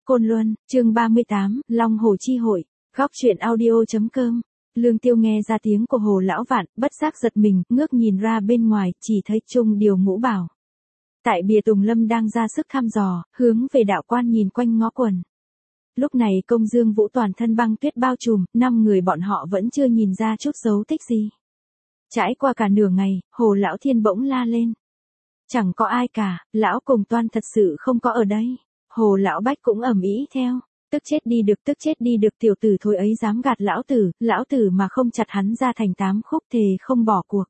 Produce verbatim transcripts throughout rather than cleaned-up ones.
Côn Luân, chương ba mươi tám, Long Hồ Chi Hội, góc truyện audio.com. Lương Tiêu nghe ra tiếng của Hồ Lão Vạn, bất giác giật mình, ngước nhìn ra bên ngoài, chỉ thấy Trung Điều Ngũ Bảo. Tại bìa Tùng Lâm đang ra sức thăm dò, hướng về đạo quan nhìn quanh ngó quần. Lúc này Công Dương Vũ toàn thân băng tuyết bao trùm, năm người bọn họ vẫn chưa nhìn ra chút dấu tích gì. Trải qua cả nửa ngày, Hồ Lão Thiên bỗng la lên. Chẳng có ai cả, Lão cùng Toan thật sự không có ở đây. Hồ Lão Bách cũng ầm ĩ theo. Tức chết đi được, tức chết đi được, tiểu tử thôi ấy dám gạt lão tử, lão tử mà không chặt hắn ra thành tám khúc thề không bỏ cuộc.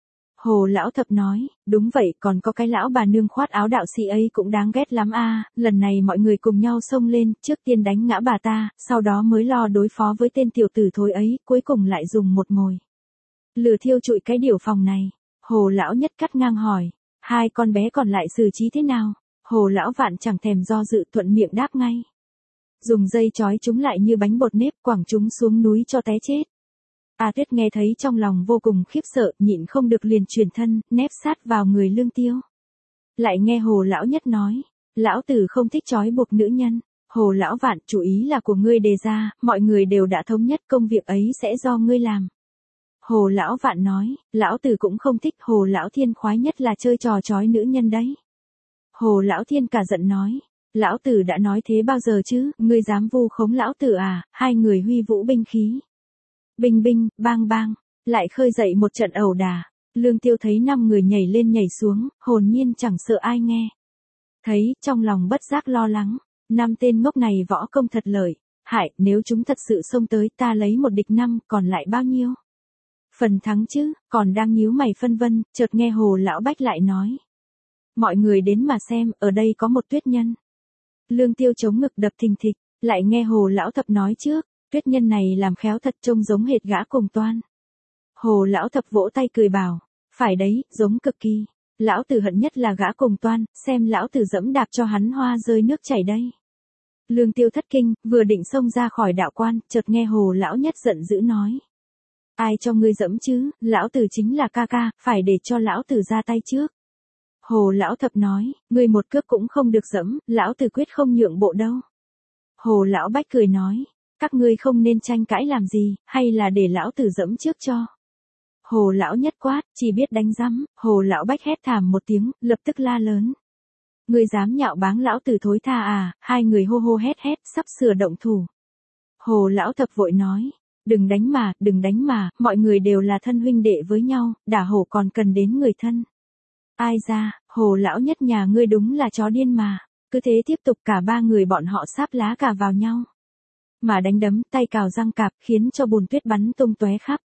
Hồ Lão Thập nói, đúng vậy, còn có cái lão bà nương khoát áo đạo sĩ ấy cũng đáng ghét lắm a. Lần này mọi người cùng nhau xông lên, trước tiên đánh ngã bà ta, sau đó mới lo đối phó với tên tiểu tử thôi ấy, cuối cùng lại dùng một mồi lửa thiêu trụi cái điểu phòng này. Hồ Lão Nhất cắt ngang hỏi, hai con bé còn lại xử trí thế nào? Hồ Lão Vạn chẳng thèm do dự, thuận miệng đáp ngay. Dùng dây trói chúng lại như bánh bột nếp, quẳng chúng xuống núi cho té chết. A Tuyết nghe thấy trong lòng vô cùng khiếp sợ, nhịn không được liền truyền thân, nép sát vào người Lương Tiêu. Lại nghe Hồ Lão Nhất nói, lão tử không thích trói buộc nữ nhân. Hồ Lão Vạn, chủ ý là của ngươi đề ra, mọi người đều đã thống nhất, công việc ấy sẽ do ngươi làm. Hồ Lão Vạn nói, lão tử cũng không thích. Hồ Lão Thiên khoái nhất là chơi trò trói nữ nhân đấy. Hồ Lão Thiên cả giận nói, lão tử đã nói thế bao giờ chứ, ngươi dám vu khống lão tử à? Hai người huy vũ binh khí. Binh binh, bang bang, lại khơi dậy một trận ẩu đả. Lương Tiêu thấy năm người nhảy lên nhảy xuống, hồn nhiên chẳng sợ ai nghe. Thấy, trong lòng bất giác lo lắng, năm tên ngốc này võ công thật lợi, hại, nếu chúng thật sự xông tới ta lấy một địch năm, còn lại bao nhiêu? Phần thắng chứ, còn đang nhíu mày phân vân, chợt nghe Hồ Lão Bách lại nói. Mọi người đến mà xem, ở đây có một tuyết nhân. Lương Tiêu chống ngực đập thình thịch, lại nghe Hồ Lão Thập nói trước, tuyết nhân này làm khéo thật, trông giống hệt gã cùng Toan. Hồ Lão Thập vỗ tay cười bảo, phải đấy, giống cực kỳ. Lão tử hận nhất là gã cùng Toan, xem lão tử dẫm đạp cho hắn hoa rơi nước chảy đây. Lương Tiêu thất kinh, vừa định xông ra khỏi đạo quan, chợt nghe Hồ Lão Nhất giận dữ nói. Ai cho ngươi dẫm chứ, lão tử chính là ca ca, phải để cho lão tử ra tay trước. Hồ Lão Thập nói, ngươi một cước cũng không được dẫm, lão tử quyết không nhượng bộ đâu. Hồ Lão Bách cười nói, các ngươi không nên tranh cãi làm gì, hay là để lão tử dẫm trước cho. Hồ Lão Nhất quát, chỉ biết đánh rắm. Hồ Lão Bách hét thảm một tiếng, lập tức la lớn. Ngươi dám nhạo báng lão tử thối tha à? Hai người hô hô hét hét, sắp sửa động thủ. Hồ Lão Thập vội nói, đừng đánh mà, đừng đánh mà, mọi người đều là thân huynh đệ với nhau, đả hổ còn cần đến người thân. Ai ra, Hồ Lão Nhất nhà ngươi đúng là chó điên mà. Cứ thế tiếp tục, cả ba người bọn họ sáp lá cả vào nhau. Mà đánh đấm, tay cào răng cạp, khiến cho bùn tuyết bắn tung tóe khắp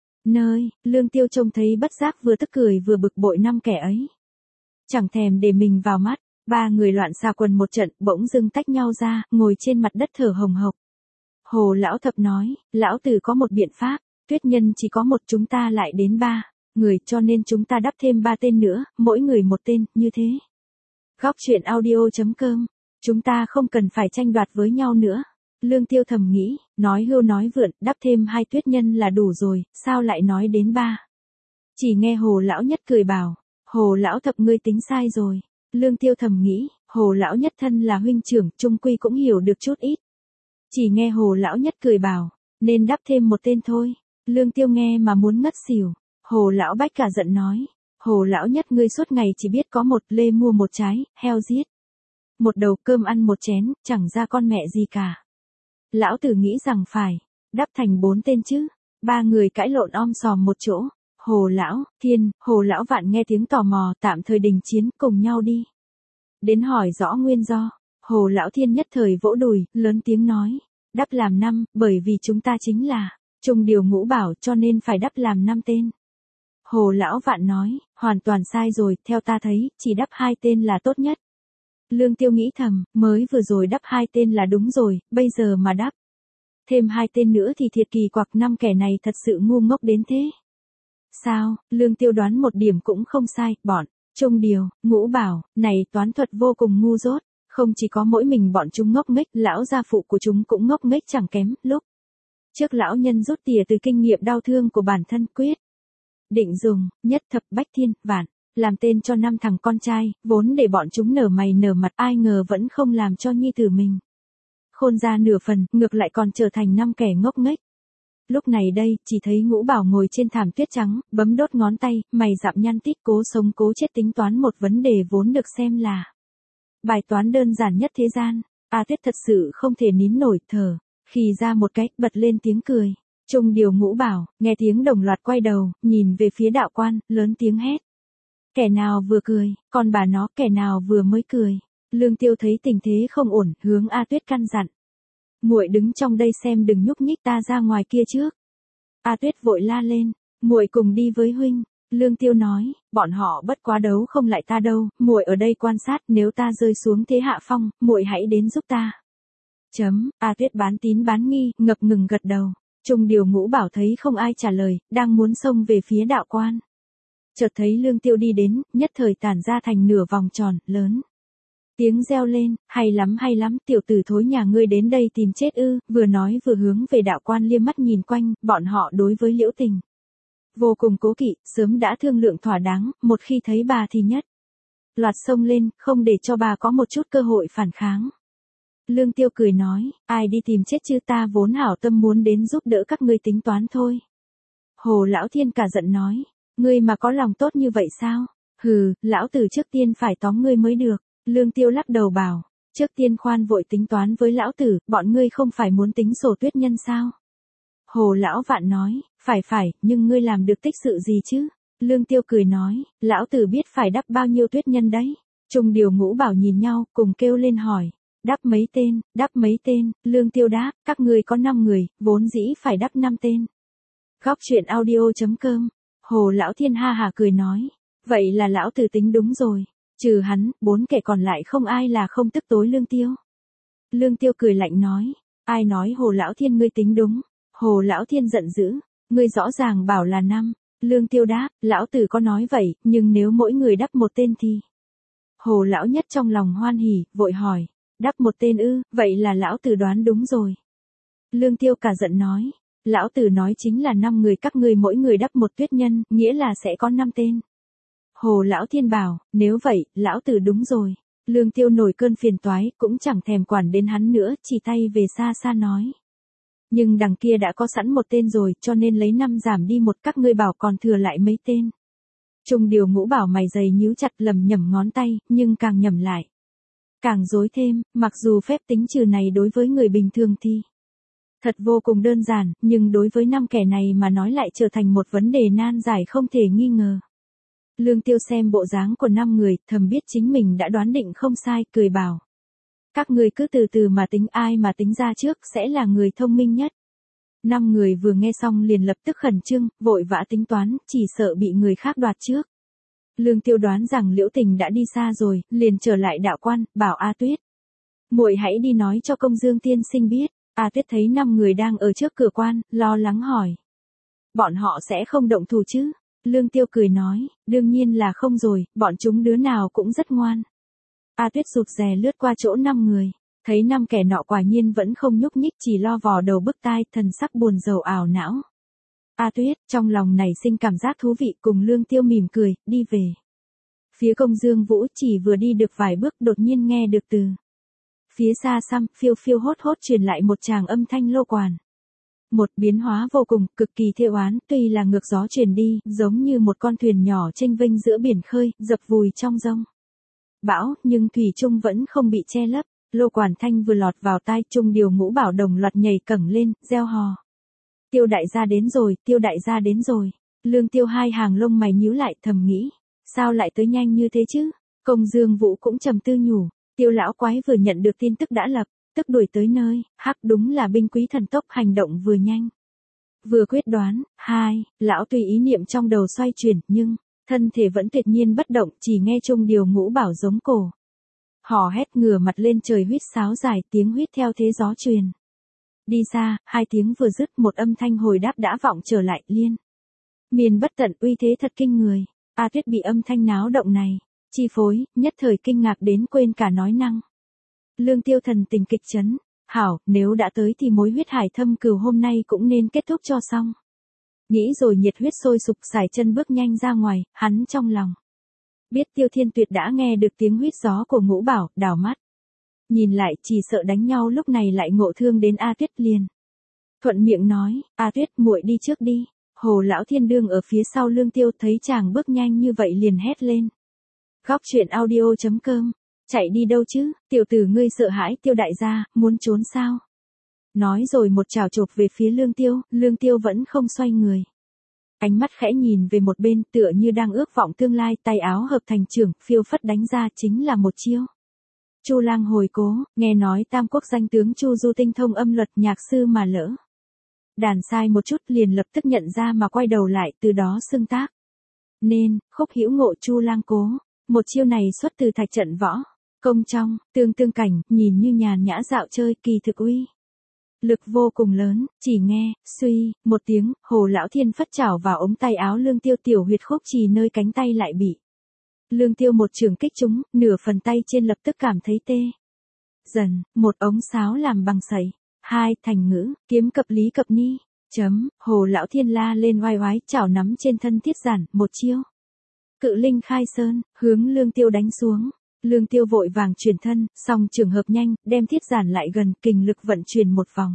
nơi. Lương Tiêu trông thấy bất giác vừa tức cười vừa bực bội năm kẻ ấy. Chẳng thèm để mình vào mắt, ba người loạn xà quần một trận, bỗng dưng tách nhau ra, ngồi trên mặt đất thở hồng hộc. Hồ Lão Thập nói, lão tử có một biện pháp, tuyết nhân chỉ có một, chúng ta lại đến ba người, cho nên chúng ta đắp thêm ba tên nữa, mỗi người một tên, như thế. Góc truyện audio.com, chúng ta không cần phải tranh đoạt với nhau nữa. Lương Tiêu thầm nghĩ, nói hưu nói vượn, đắp thêm hai tuyết nhân là đủ rồi, sao lại nói đến ba? Chỉ nghe Hồ Lão Nhất cười bảo, Hồ Lão Thập ngươi tính sai rồi. Lương Tiêu thầm nghĩ, Hồ Lão Nhất thân là huynh trưởng, chung quy cũng hiểu được chút ít. Chỉ nghe Hồ Lão Nhất cười bảo, nên đắp thêm một tên thôi. Lương Tiêu nghe mà muốn ngất xỉu. Hồ Lão Bách cả giận nói, Hồ Lão Nhất ngươi suốt ngày chỉ biết có một lê mua một trái, heo giết một đầu, cơm ăn một chén, chẳng ra con mẹ gì cả. Lão tử nghĩ rằng phải đắp thành bốn tên chứ. Ba người cãi lộn om sòm một chỗ. Hồ Lão Thiên, Hồ Lão Vạn nghe tiếng tò mò, tạm thời đình chiến, cùng nhau đi đến hỏi rõ nguyên do. Hồ Lão Thiên nhất thời vỗ đùi, lớn tiếng nói, đắp làm năm, bởi vì chúng ta chính là Trung Điều Ngũ Bảo, cho nên phải đắp làm năm tên. Hồ Lão Vạn nói, hoàn toàn sai rồi, theo ta thấy, chỉ đắp hai tên là tốt nhất. Lương Tiêu nghĩ thầm, mới vừa rồi đắp hai tên là đúng rồi, bây giờ mà đắp thêm hai tên nữa thì thiệt kỳ quặc, năm kẻ này thật sự ngu ngốc đến thế. Sao, Lương Tiêu đoán một điểm cũng không sai, bọn Trung Điều, Ngũ Bảo, này toán thuật vô cùng ngu dốt, không chỉ có mỗi mình bọn chúng ngốc nghếch, lão gia phụ của chúng cũng ngốc nghếch chẳng kém. Lúc trước lão nhân rút tỉa từ kinh nghiệm đau thương của bản thân, quyết định dùng nhất thập bách thiên vạn làm tên cho năm thằng con trai, vốn để bọn chúng nở mày nở mặt, ai ngờ vẫn không làm cho nhi tử mình khôn ra nửa phần, ngược lại còn trở thành năm kẻ ngốc nghếch. Lúc này đây, chỉ thấy Ngũ Bảo ngồi trên thảm tuyết trắng, bấm đốt ngón tay, mày dặm nhăn tít cố sống cố chết tính toán một vấn đề vốn được xem là bài toán đơn giản nhất thế gian. A Tuyết thật sự không thể nín nổi, thở, khi ra một cái, bật lên tiếng cười. Trung Điều Ngũ Bảo, nghe tiếng đồng loạt quay đầu, nhìn về phía đạo quan, lớn tiếng hét. Kẻ nào vừa cười, còn bà nó kẻ nào vừa mới cười. Lương Tiêu thấy tình thế không ổn, hướng A Tuyết căn dặn. Muội đứng trong đây xem đừng nhúc nhích, ta ra ngoài kia trước. A Tuyết vội la lên, muội cùng đi với huynh. Lương Tiêu nói, bọn họ bất quá đấu không lại ta đâu, muội ở đây quan sát, nếu ta rơi xuống thế hạ phong, muội hãy đến giúp ta. Chấm, A Tuyết bán tín bán nghi, ngập ngừng gật đầu. Trung Điều Ngũ Bảo thấy không ai trả lời, đang muốn xông về phía đạo quan. Chợt thấy Lương Tiêu đi đến, nhất thời tản ra thành nửa vòng tròn, lớn. Tiếng reo lên, hay lắm hay lắm, tiểu tử thối nhà ngươi đến đây tìm chết ư, vừa nói vừa hướng về đạo quan liếc mắt nhìn quanh, bọn họ đối với Liễu Tình vô cùng cố kỵ, sớm đã thương lượng thỏa đáng, một khi thấy bà thì nhất loạt xông lên, không để cho bà có một chút cơ hội phản kháng. Lương Tiêu cười nói, ai đi tìm chết chứ, ta vốn hảo tâm muốn đến giúp đỡ các ngươi tính toán thôi. Hồ Lão Thiên cả giận nói, ngươi mà có lòng tốt như vậy sao? Hừ, lão tử trước tiên phải tóm ngươi mới được. Lương Tiêu lắc đầu bảo, trước tiên khoan vội tính toán với lão tử, bọn ngươi không phải muốn tính sổ tuyết nhân sao? Hồ Lão Vạn nói, phải phải, nhưng ngươi làm được tích sự gì chứ? Lương Tiêu cười nói, lão tử biết phải đắp bao nhiêu tuyết nhân đấy. Trung Điều Ngũ Bảo nhìn nhau, cùng kêu lên hỏi, đắp mấy tên, đắp mấy tên. Lương Tiêu đáp, các ngươi có năm người, vốn dĩ phải đắp năm tên. Góc truyện audio chấm com. Hồ Lão Thiên ha hả cười nói, vậy là lão tử tính đúng rồi. Trừ hắn, bốn kẻ còn lại không ai là không tức tối Lương Tiêu. Lương Tiêu cười lạnh nói, ai nói Hồ Lão Thiên ngươi tính đúng? Hồ Lão Thiên giận dữ, ngươi rõ ràng bảo là năm. Lương Tiêu đáp, lão tử có nói vậy, nhưng nếu mỗi người đắp một tên thì. Hồ Lão Nhất trong lòng hoan hỉ, vội hỏi, đắp một tên ư, vậy là lão tử đoán đúng rồi. Lương Tiêu cả giận nói, lão tử nói chính là năm người, các ngươi mỗi người đắp một tuyết nhân, nghĩa là sẽ có năm tên. Hồ Lão Thiên bảo, nếu vậy, lão tử đúng rồi. Lương Tiêu nổi cơn phiền toái, cũng chẳng thèm quản đến hắn nữa, chỉ tay về xa xa nói. Nhưng đằng kia đã có sẵn một tên rồi, cho nên lấy năm giảm đi một, các ngươi bảo còn thừa lại mấy tên. Trung Điều Ngũ Bảo mày dày nhíu chặt, lầm nhầm ngón tay, nhưng càng nhầm lại càng rối thêm, mặc dù phép tính trừ này đối với người bình thường thì thật vô cùng đơn giản, nhưng đối với năm kẻ này mà nói lại trở thành một vấn đề nan giải không thể nghi ngờ. Lương Tiêu xem bộ dáng của năm người, thầm biết chính mình đã đoán định không sai, cười bảo. Các người cứ từ từ mà tính, ai mà tính ra trước sẽ là người thông minh nhất. Năm người vừa nghe xong liền lập tức khẩn trương, vội vã tính toán, chỉ sợ bị người khác đoạt trước. Lương Tiêu đoán rằng Liễu Tình đã đi xa rồi, liền trở lại đạo quan, bảo A Tuyết. Muội hãy đi nói cho Công Dương tiên sinh biết. A Tuyết thấy năm người đang ở trước cửa quan, lo lắng hỏi. Bọn họ sẽ không động thủ chứ? Lương Tiêu cười nói, đương nhiên là không rồi, bọn chúng đứa nào cũng rất ngoan. A Tuyết rụt rè lướt qua chỗ năm người, thấy năm kẻ nọ quả nhiên vẫn không nhúc nhích, chỉ lo vò đầu bứt tai, thần sắc buồn rầu ảo não. A Tuyết, trong lòng nảy sinh cảm giác thú vị, cùng Lương Tiêu mỉm cười, đi về phía Công Dương Vũ, chỉ vừa đi được vài bước đột nhiên nghe được từ phía xa xăm, phiêu phiêu hốt hốt truyền lại một tràng âm thanh lô quản. Một biến hóa vô cùng, cực kỳ thê oán, tuy là ngược gió truyền đi, giống như một con thuyền nhỏ chênh vênh giữa biển khơi, dập vùi trong giông bão, nhưng thủy chung vẫn không bị che lấp. Lô quản thanh vừa lọt vào tai, Trung Điều Ngũ Bảo đồng loạt nhảy cẫng lên, reo hò. Tiêu đại gia đến rồi, tiêu đại gia đến rồi. Lương Tiêu hai hàng lông mày nhíu lại, thầm nghĩ, sao lại tới nhanh như thế chứ? Công Dương Vũ cũng trầm tư nhủ, Tiêu lão quái vừa nhận được tin tức đã lập tức đuổi tới nơi, hắc đúng là binh quý thần tốc, hành động vừa nhanh vừa quyết đoán. Hai, lão tùy ý niệm trong đầu xoay chuyển, nhưng thân thể vẫn tuyệt nhiên bất động, chỉ nghe Trung Điều Ngũ Bảo giống cổ hò hét, ngửa mặt lên trời huýt sáo dài, tiếng huýt theo thế gió truyền đi xa. Hai tiếng vừa dứt, một âm thanh hồi đáp đã vọng trở lại, liên miên bất tận, uy thế thật kinh người. A Tuyết bị âm thanh náo động này chi phối, nhất thời kinh ngạc đến quên cả nói năng. Lương Tiêu thần tình kịch chấn, hảo, nếu đã tới thì mối huyết hải thâm cừu hôm nay cũng nên kết thúc cho xong. Nghĩ rồi nhiệt huyết sôi sục, sải chân bước nhanh ra ngoài, hắn trong lòng biết Tiêu Thiên Tuyệt đã nghe được tiếng huýt gió của Ngũ Bảo, đảo mắt Nhìn lại chỉ sợ đánh nhau lúc này lại ngộ thương đến A Tuyết liền. Thuận miệng nói, A Tuyết muội đi trước đi. Hồ Lão Thiên đương ở phía sau Lương Tiêu thấy chàng bước nhanh như vậy liền hét lên. Góc truyện audio.com, chạy đi đâu chứ, tiểu tử ngươi sợ hãi Tiêu đại gia, muốn trốn sao? Nói rồi một chảo chộp về phía Lương Tiêu, Lương Tiêu vẫn không xoay người. Ánh mắt khẽ nhìn về một bên tựa như đang ước vọng tương lai, tay áo hợp thành trưởng, phiêu phất đánh ra chính là một chiêu. Chu Lang hồi cố, nghe nói Tam Quốc danh tướng Chu Du tinh thông âm luật nhạc sư mà lỡ. Đàn sai một chút liền lập tức nhận ra mà quay đầu lại từ đó xưng tác. Nên, khúc hữu ngộ Chu Lang cố, một chiêu này xuất từ thạch trận võ. Công trong, tương tương cảnh, nhìn như nhàn nhã dạo chơi kỳ thực uy. Lực vô cùng lớn, chỉ nghe, suy, một tiếng, Hồ Lão Thiên phất chảo vào ống tay áo Lương Tiêu tiểu huyệt khúc trì nơi cánh tay lại bị. Lương Tiêu một trường kích trúng, nửa phần tay trên lập tức cảm thấy tê. Dần, một ống sáo làm bằng sẩy. Hai, thành ngữ, kiếm cập lý cập ni. Chấm, Hồ Lão Thiên la lên oai oái, chảo nắm trên thân thiết giản, một chiêu. Cự linh khai sơn, hướng Lương Tiêu đánh xuống. Lương Tiêu vội vàng chuyển thân, song trường hợp nhanh, đem thiết giản lại gần, kình lực vận chuyển một vòng.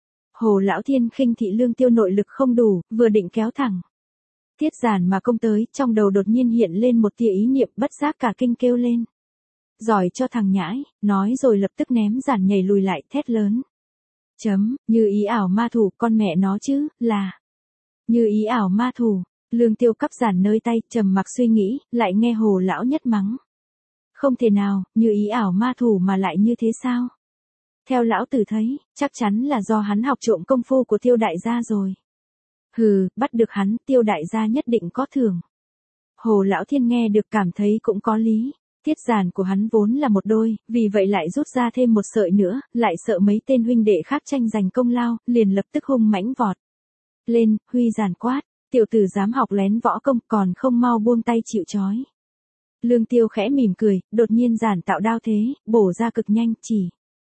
Hồ Lão Thiên khinh thị Lương Tiêu nội lực không đủ, vừa định kéo thẳng. Thiết giản mà công tới, trong đầu đột nhiên hiện lên một tia ý niệm, bất giác cả kinh kêu lên. Giỏi cho thằng nhãi, nói rồi lập tức ném giản nhảy lùi lại, thét lớn. Chấm, như ý ảo ma thủ, con mẹ nó chứ, là. Như ý ảo ma thủ, Lương Tiêu cắp giản nơi tay, trầm mặc suy nghĩ, lại nghe Hồ Lão nhất mắng. Không thể nào, như ý ảo ma thủ mà lại như thế sao? Theo lão tử thấy, chắc chắn là do hắn học trộm công phu của Tiêu đại gia rồi. Hừ, bắt được hắn, Tiêu đại gia nhất định có thưởng. Hồ Lão Thiên nghe được cảm thấy cũng có lý. Thiết giản của hắn vốn là một đôi, vì vậy lại rút ra thêm một sợi nữa, lại sợ mấy tên huynh đệ khác tranh giành công lao, liền lập tức hung mãnh vọt. Lên, huy giản quát, tiểu tử dám học lén võ công còn không mau buông tay chịu trói. Lương Tiêu khẽ mỉm cười, đột nhiên giản tạo đao thế, bổ ra cực nhanh, chỉ.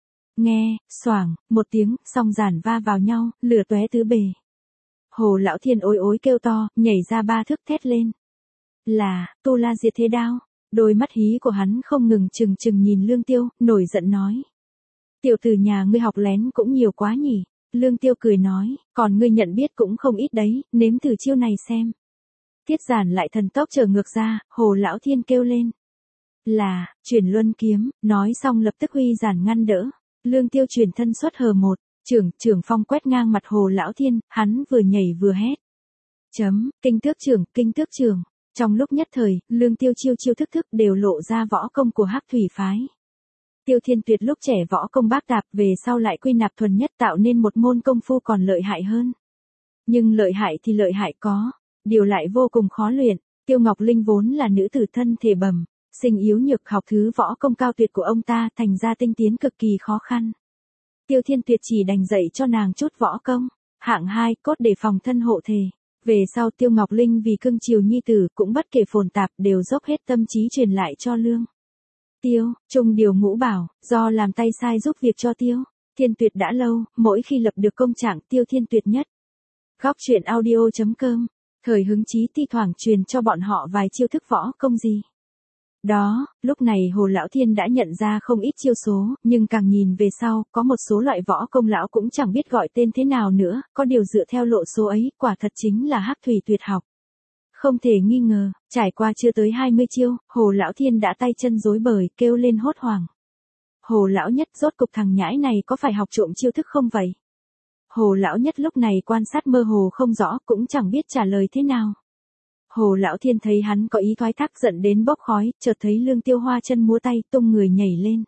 Nghe, xoảng, một tiếng, song giản va vào nhau, lửa tóe tứ bề. Hồ Lão Thiên ối ối kêu to, nhảy ra ba thước thét lên. Là, Tu La Diệt Thế Đao. Đôi mắt hí của hắn không ngừng chừng chừng nhìn Lương Tiêu, nổi giận nói. Tiểu tử nhà ngươi học lén cũng nhiều quá nhỉ. Lương Tiêu cười nói, còn ngươi nhận biết cũng không ít đấy, nếm thử chiêu này xem. Thiết giản lại thần tốc trở ngược ra, Hồ Lão Thiên kêu lên. Là, chuyển luân kiếm, nói xong lập tức huy giản ngăn đỡ. Lương Tiêu chuyển thân xuất hờ một, trưởng, trưởng phong quét ngang mặt Hồ Lão Thiên, hắn vừa nhảy vừa hét. Chấm, kinh tước trưởng, kinh tước trưởng. Trong lúc nhất thời, Lương Tiêu chiêu chiêu thức thức đều lộ ra võ công của Hắc Thủy phái. Tiêu Thiên Tuyệt lúc trẻ võ công bác tạp về sau lại quy nạp thuần nhất tạo nên một môn công phu còn lợi hại hơn. Nhưng lợi hại thì lợi hại có, điều lại vô cùng khó luyện. Tiêu Ngọc Linh vốn là nữ tử thân thể bẩm, sinh yếu nhược, học thứ võ công cao tuyệt của ông ta thành ra tinh tiến cực kỳ khó khăn. Tiêu Thiên Tuyệt chỉ đành dạy cho nàng chút võ công, hạng hai cốt để phòng thân hộ thể. Về sau Tiêu Ngọc Linh vì cưng chiều nhi tử cũng bất kể phồn tạp đều dốc hết tâm trí truyền lại cho Lương Tiêu. Trung điều ngũ bảo, do làm tay sai giúp việc cho Tiêu Thiên Tuyệt đã lâu, mỗi khi lập được công trạng Tiêu Thiên Tuyệt nhất. Góc truyện audio.com, thời hứng chí thi thoảng truyền cho bọn họ vài chiêu thức võ công gì. Đó, lúc này Hồ Lão Thiên đã nhận ra không ít chiêu số, nhưng càng nhìn về sau, có một số loại võ công lão cũng chẳng biết gọi tên thế nào nữa, có điều dựa theo lộ số ấy, quả thật chính là Hắc Thủy tuyệt học. Không thể nghi ngờ, trải qua chưa tới hai mươi chiêu, Hồ Lão Thiên đã tay chân rối bời, kêu lên hốt hoảng. Hồ Lão Nhất, rốt cục thằng nhãi này có phải học trộm chiêu thức không vậy? Hồ Lão Nhất lúc này quan sát mơ hồ không rõ, cũng chẳng biết trả lời thế nào. Hồ Lão Thiên thấy hắn có ý thoái thác giận đến bốc khói, chợt thấy Lương Tiêu hoa chân múa tay, tung người nhảy lên.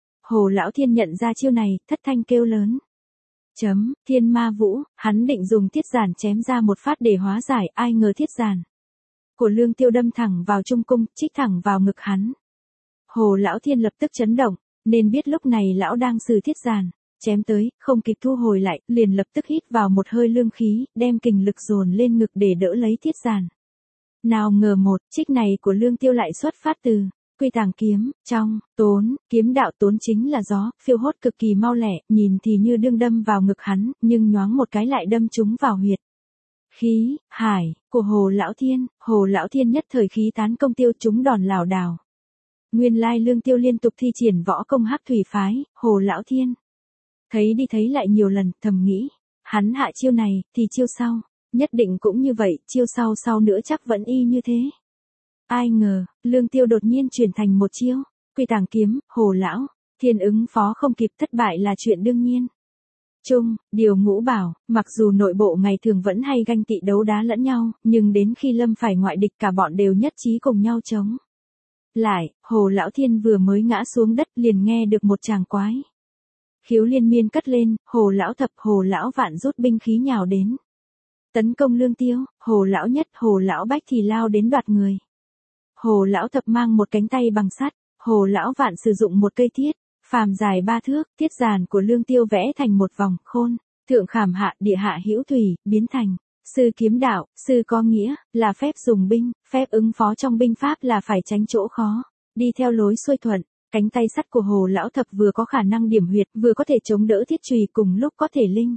Hồ Lão Thiên nhận ra chiêu này, thất thanh kêu lớn. Chấm, Thiên Ma Vũ, hắn định dùng thiết giản chém ra một phát để hóa giải, ai ngờ thiết giản của Lương Tiêu đâm thẳng vào trung cung, chích thẳng vào ngực hắn. Hồ Lão Thiên lập tức chấn động, nên biết lúc này lão đang sử thiết giản, chém tới, không kịp thu hồi lại, liền lập tức hít vào một hơi lương khí, đem kình lực dồn lên ngực để đỡ lấy thiết giản. Nào ngờ một trích này của Lương Tiêu lại xuất phát từ Quy Tàng kiếm, trong Tốn, kiếm đạo Tốn chính là gió, phiêu hốt cực kỳ mau lẻ, nhìn thì như đương đâm vào ngực hắn, nhưng nhoáng một cái lại đâm trúng vào huyệt khí hải của Hồ Lão Thiên. Hồ Lão Thiên nhất thời khí tán công, tiêu trúng đòn lảo đảo. Nguyên lai Lương Tiêu liên tục thi triển võ công Hắc Thủy phái, Hồ Lão Thiên. Thấy đi thấy lại nhiều lần, thầm nghĩ, hắn hạ chiêu này, thì chiêu sau, nhất định cũng như vậy, chiêu sau sau nữa chắc vẫn y như thế. Ai ngờ, Lương Tiêu đột nhiên chuyển thành một chiêu, Quy Tàng kiếm, Hồ Lão Thiên ứng phó không kịp, thất bại là chuyện đương nhiên. Chung, Điều Ngũ bảo, mặc dù nội bộ ngày thường vẫn hay ganh tị đấu đá lẫn nhau, nhưng đến khi lâm phải ngoại địch cả bọn đều nhất trí cùng nhau chống lại. Hồ Lão Thiên vừa mới ngã xuống đất liền nghe được một tràng quái khiếu liên miên cất lên, Hồ Lão Thập, Hồ Lão Vạn rút binh khí nhào đến tấn công Lương Tiêu, Hồ Lão Nhất, Hồ Lão Bách thì lao đến đoạt người. Hồ Lão Thập mang một cánh tay bằng sắt, Hồ Lão Vạn sử dụng một cây thiết phàm dài ba thước, thiết giàn của Lương Tiêu vẽ thành một vòng khôn, thượng khảm hạ, địa hạ hữu thủy, biến thành sư kiếm đạo. Sư có nghĩa là phép dùng binh, phép ứng phó trong binh pháp là phải tránh chỗ khó, đi theo lối xuôi thuận. Cánh tay sắt của Hồ Lão Thập vừa có khả năng điểm huyệt, vừa có thể chống đỡ thiết chùy, cùng lúc có thể linh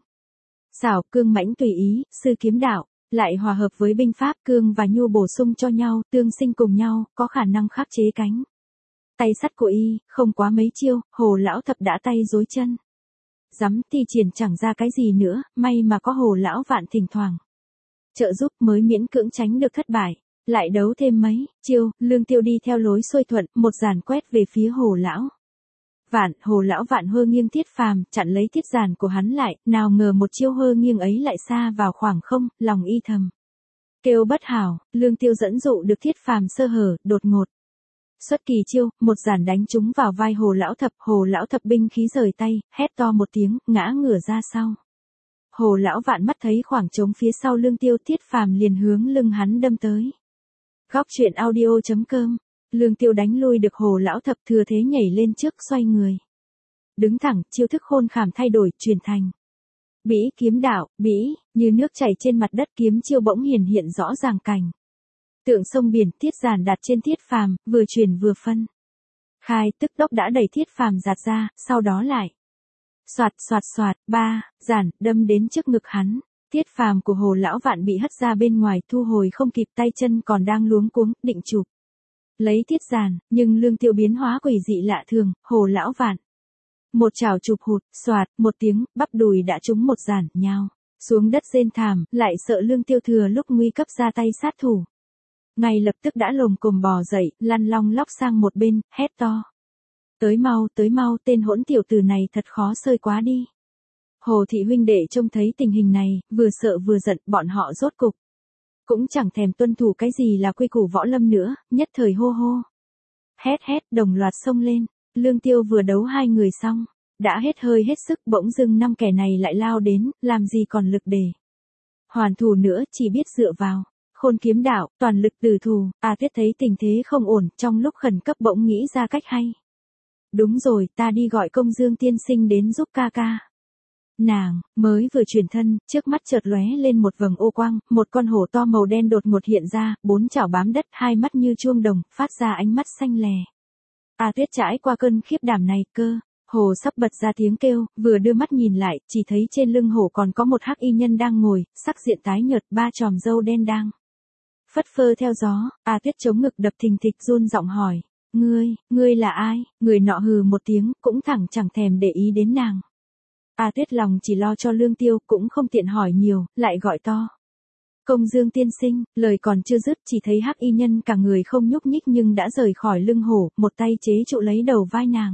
xảo cương mãnh tùy ý. Sư kiếm đạo lại hòa hợp với binh pháp, cương và nhu bổ sung cho nhau, tương sinh cùng nhau, có khả năng khắc chế cánh tay sắt của y. Không quá mấy chiêu, Hồ Lão Thập đã tay rối chân rắm, thi triển chẳng ra cái gì nữa, may mà có Hồ Lão Vạn thỉnh thoảng trợ giúp mới miễn cưỡng tránh được thất bại. Lại đấu thêm mấy chiêu, Lương Tiêu đi theo lối xuôi thuận, một giàn quét về phía Hồ Lão Vạn. Hồ Lão Vạn hơ nghiêng thiết phàm, chặn lấy thiết giàn của hắn lại, nào ngờ một chiêu hơ nghiêng ấy lại xa vào khoảng không, lòng y thầm kêu bất hảo. Lương Tiêu dẫn dụ được thiết phàm sơ hở, đột ngột xuất kỳ chiêu, một giàn đánh trúng vào vai Hồ Lão Thập. Hồ Lão Thập binh khí rời tay, hét to một tiếng, ngã ngửa ra sau. Hồ Lão Vạn mắt thấy khoảng trống phía sau Lương Tiêu, thiết phàm liền hướng lưng hắn đâm tới. Góc truyện audio chấm com. Lương Tiêu đánh lui được Hồ Lão Thập, thừa thế nhảy lên trước, xoay người đứng thẳng, chiêu thức khôn khảm thay đổi, chuyển thành bỉ kiếm đạo. Bỉ như nước chảy trên mặt đất, kiếm chiêu bỗng hiển hiện rõ ràng cảnh tượng sông biển. Thiết giàn đặt trên thiết phàm, vừa chuyển vừa phân khai, tức tốc đã đẩy thiết phàm giạt ra, sau đó lại xoạt xoạt xoạt, ba giàn đâm đến trước ngực hắn. Thiết phàm của Hồ Lão Vạn bị hất ra bên ngoài, thu hồi không kịp, tay chân còn đang luống cuống, định chụp lấy thiết giàn, nhưng Lương Tiêu biến hóa quỷ dị lạ thường. Hồ Lão Vạn một chảo chụp hụt, xoạt một tiếng, bắp đùi đã trúng một giàn, nhào xuống đất rên thảm. Lại sợ Lương Tiêu thừa lúc nguy cấp ra tay sát thủ, ngay lập tức đã lồm cồm bò dậy, lăn long lóc sang một bên, hét to: Tới mau, tới mau, tên hỗn tiểu tử này thật khó sơi quá đi. Hồ thị huynh đệ trông thấy tình hình này, vừa sợ vừa giận, bọn họ rốt cục cũng chẳng thèm tuân thủ cái gì là quy củ võ lâm nữa, nhất thời hô hô hét hét, đồng loạt xông lên. Lương Tiêu vừa đấu hai người xong, đã hết hơi hết sức, bỗng dưng năm kẻ này lại lao đến, làm gì còn lực để hoàn thủ nữa, chỉ biết dựa vào khôn kiếm đạo, toàn lực tử thủ. A Tuyết thấy tình thế không ổn, trong lúc khẩn cấp bỗng nghĩ ra cách hay. Đúng rồi, ta đi gọi Công Dương tiên sinh đến giúp ca ca. Nàng mới vừa chuyển thân, trước mắt chợt lóe lên một vầng ô quang, một con hổ to màu đen đột ngột hiện ra, bốn chảo bám đất, hai mắt như chuông đồng, phát ra ánh mắt xanh lè. A Tuyết trải qua cơn khiếp đảm này, cơ hồ sắp bật ra tiếng kêu, vừa đưa mắt nhìn lại, chỉ thấy trên lưng hổ còn có một hắc y nhân đang ngồi, sắc diện tái nhợt, ba chòm râu đen đang phất phơ theo gió. A Tuyết chống ngực đập thình thịch, run giọng hỏi: Ngươi, ngươi là ai? Người nọ hừ một tiếng, cũng thẳng chẳng thèm để ý đến nàng. A Tuyết lòng chỉ lo cho Lương Tiêu, cũng không tiện hỏi nhiều, lại gọi to: Công Dương tiên sinh. Lời còn chưa dứt, chỉ thấy hắc y nhân cả người không nhúc nhích nhưng đã rời khỏi lưng hổ, một tay chế trụ lấy đầu vai nàng.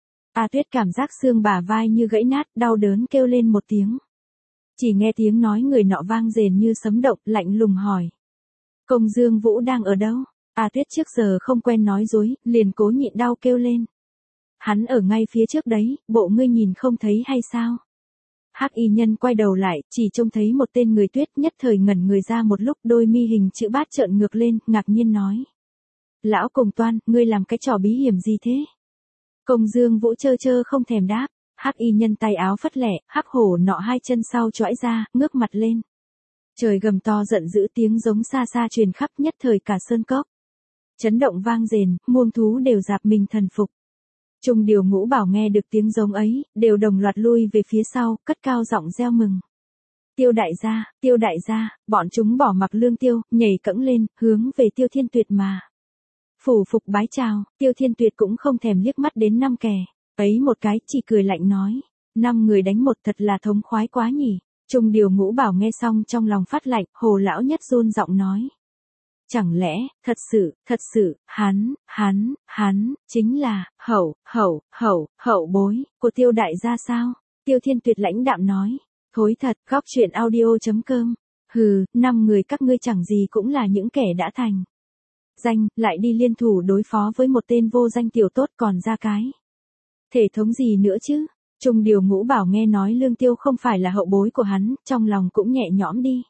A Tuyết cảm giác xương bả vai như gãy nát, đau đớn kêu lên một tiếng. Chỉ nghe tiếng nói người nọ vang rền như sấm động, lạnh lùng hỏi: Công Dương Vũ đang ở đâu? A Tuyết trước giờ không quen nói dối, liền cố nhịn đau kêu lên: Hắn ở ngay phía trước đấy, bộ ngươi nhìn không thấy hay sao? Hắc y nhân quay đầu lại, chỉ trông thấy một tên người Tuyết, nhất thời ngẩn người ra một lúc, đôi mi hình chữ bát trợn ngược lên, ngạc nhiên nói: Lão Cùng Toan, ngươi làm cái trò bí hiểm gì thế? Công Dương Vũ chơ chơ không thèm đáp. Hắc y nhân tay áo phất lẻ, hắc hổ nọ hai chân sau chõi ra, ngước mặt lên. Trời gầm to giận dữ, tiếng giống xa xa truyền khắp, nhất thời cả sơn cốc chấn động vang rền, muông thú đều dạp mình thần phục. Trung Điều Ngũ Bảo nghe được tiếng giống ấy, đều đồng loạt lui về phía sau, cất cao giọng reo mừng: Tiêu đại gia, Tiêu đại gia. Bọn chúng bỏ mặc Lương Tiêu, nhảy cẫng lên, hướng về Tiêu Thiên Tuyệt mà Phủ phục bái chào, Tiêu Thiên Tuyệt cũng không thèm liếc mắt đến năm kẻ, ấy một cái, chỉ cười lạnh nói, năm người đánh một thật là thống khoái quá nhỉ. Trung Điều Ngũ Bảo nghe xong trong lòng phát lạnh, Hồ lão nhất run giọng nói. Chẳng lẽ, thật sự, thật sự, hắn, hắn, hắn, chính là, hậu, hậu, hậu, hậu bối, của Tiêu đại gia sao? Tiêu Thiên Tuyệt lãnh đạm nói. Thối thật, góc chuyện audio chấm com. Hừ, năm người các ngươi chẳng gì cũng là những kẻ đã thành danh, lại đi liên thủ đối phó với một tên vô danh tiểu tốt còn ra cái thể thống gì nữa chứ? Trung Điều Ngũ Bảo nghe nói Lương Tiêu không phải là hậu bối của hắn, trong lòng cũng nhẹ nhõm đi.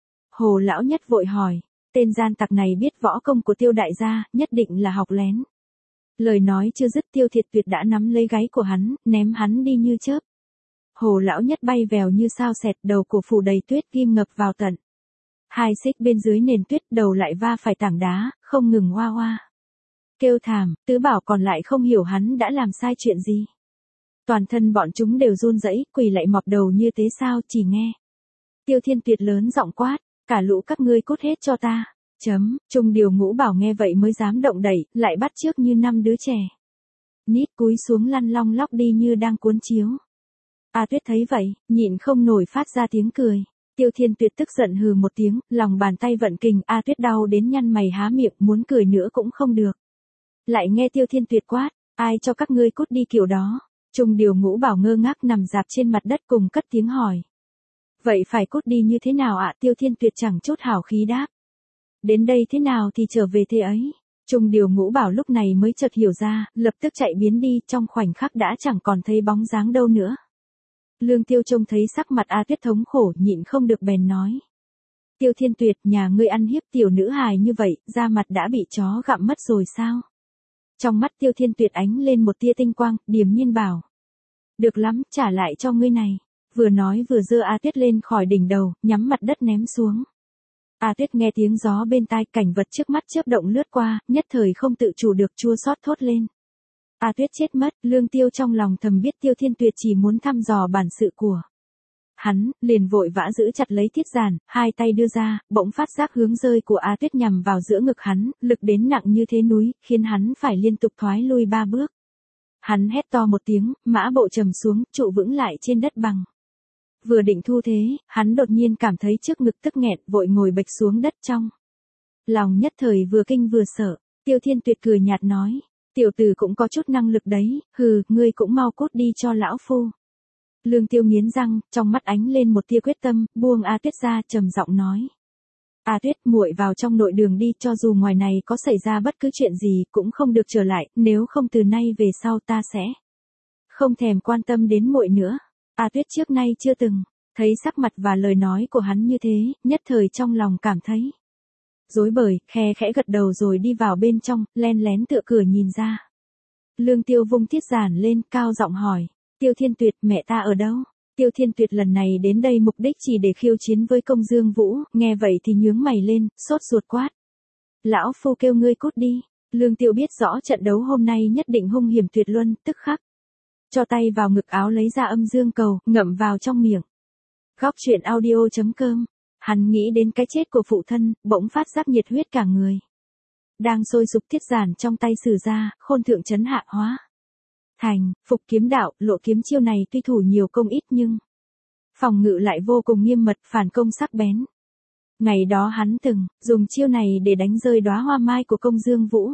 Hồ lão nhất vội hỏi, tên gian tặc này biết võ công của Tiêu đại gia, nhất định là học lén. Lời nói chưa dứt, Tiêu Thiệt Tuyệt đã nắm lấy gáy của hắn, ném hắn đi như chớp. Hồ lão nhất bay vèo như sao xẹt, đầu của phủ đầy tuyết ghim ngập vào tận hai xích bên dưới nền tuyết, đầu lại va phải tảng đá, không ngừng oa oa kêu thảm. Tứ Bảo còn lại không hiểu hắn đã làm sai chuyện gì. Toàn thân bọn chúng đều run rẩy, quỳ lại mọp đầu như thế sao, chỉ nghe Tiêu Thiên Tuyệt lớn giọng quát, cả lũ các ngươi cút hết cho ta. Chấm, Trung Điều Ngũ Bảo nghe vậy mới dám động đẩy, lại bắt chước như năm đứa trẻ nít cúi xuống lăn long lóc đi như đang cuốn chiếu. A Tuyết thấy vậy, nhịn không nổi phát ra tiếng cười. Tiêu Thiên Tuyệt tức giận hừ một tiếng, lòng bàn tay vận kình, A Tuyết đau đến nhăn mày há miệng, muốn cười nữa cũng không được. Lại nghe Tiêu Thiên Tuyệt quát, ai cho các ngươi cút đi kiểu đó? Trung Điều Ngũ Bảo ngơ ngác nằm dạp trên mặt đất cùng cất tiếng hỏi. Vậy phải cút đi như thế nào ạ? Tiêu Thiên Tuyệt chẳng chút hào khí đáp. Đến đây thế nào thì trở về thế ấy. Trung Điều Ngũ Bảo lúc này mới chợt hiểu ra, lập tức chạy biến đi, trong khoảnh khắc đã chẳng còn thấy bóng dáng đâu nữa. Lương Tiêu trông thấy sắc mặt A Tuyết thống khổ, nhịn không được bèn nói. Tiêu Thiên Tuyệt, nhà ngươi ăn hiếp tiểu nữ hài như vậy, da mặt đã bị chó gặm mất rồi sao? Trong mắt Tiêu Thiên Tuyệt ánh lên một tia tinh quang, điềm nhiên bảo. Được lắm, trả lại cho ngươi này. Vừa nói vừa giơ A Tuyết lên khỏi đỉnh đầu, nhắm mặt đất ném xuống. A Tuyết nghe tiếng gió bên tai, cảnh vật trước mắt chớp động lướt qua, nhất thời không tự chủ được chua xót thốt lên. A Tuyết chết mất. Lương Tiêu trong lòng thầm biết Tiêu Thiên Tuyệt chỉ muốn thăm dò bản sự của hắn, liền vội vã giữ chặt lấy thiết giản, hai tay đưa ra, bỗng phát giác hướng rơi của A Tuyết nhằm vào giữa ngực hắn, lực đến nặng như thế núi, khiến hắn phải liên tục thoái lui ba bước. Hắn hét to một tiếng, mã bộ trầm xuống, trụ vững lại trên đất bằng. Vừa định thu thế, hắn đột nhiên cảm thấy trước ngực tức nghẹn, vội ngồi bệch xuống đất trong. Lòng nhất thời vừa kinh vừa sợ. Tiêu Thiên Tuyệt cười nhạt nói, tiểu tử cũng có chút năng lực đấy, hừ, ngươi cũng mau cút đi cho lão phu. Lương Tiêu nghiến răng, trong mắt ánh lên một tia quyết tâm, buông A Tuyết ra, trầm giọng nói. A Tuyết, muội vào trong nội đường đi, cho dù ngoài này có xảy ra bất cứ chuyện gì, cũng không được trở lại, nếu không từ nay về sau ta sẽ không thèm quan tâm đến muội nữa. A Tuyết trước nay chưa từng thấy sắc mặt và lời nói của hắn như thế, nhất thời trong lòng cảm thấy rối bời, khe khẽ gật đầu rồi đi vào bên trong, len lén tựa cửa nhìn ra. Lương Tiêu vung thiết giản lên, cao giọng hỏi, Tiêu Thiên Tuyệt, mẹ ta ở đâu? Tiêu Thiên Tuyệt lần này đến đây mục đích chỉ để khiêu chiến với Công Dương Vũ, nghe vậy thì nhướng mày lên, sốt ruột quát. Lão phu kêu ngươi cút đi. Lương Tiêu biết rõ trận đấu hôm nay nhất định hung hiểm tuyệt luân, tức khắc cho tay vào ngực áo lấy ra âm dương cầu, ngậm vào trong miệng. Góc chuyện audio chấm com. Hắn nghĩ đến cái chết của phụ thân, bỗng phát giác nhiệt huyết cả người. Đang sôi sục thiết giản trong tay sử ra, khôn thượng chấn hạ hóa thành, phục kiếm đạo, lộ kiếm chiêu này tuy thủ nhiều công ít nhưng phòng ngự lại vô cùng nghiêm mật, phản công sắc bén. Ngày đó hắn từng dùng chiêu này để đánh rơi đóa hoa mai của Công Dương Vũ.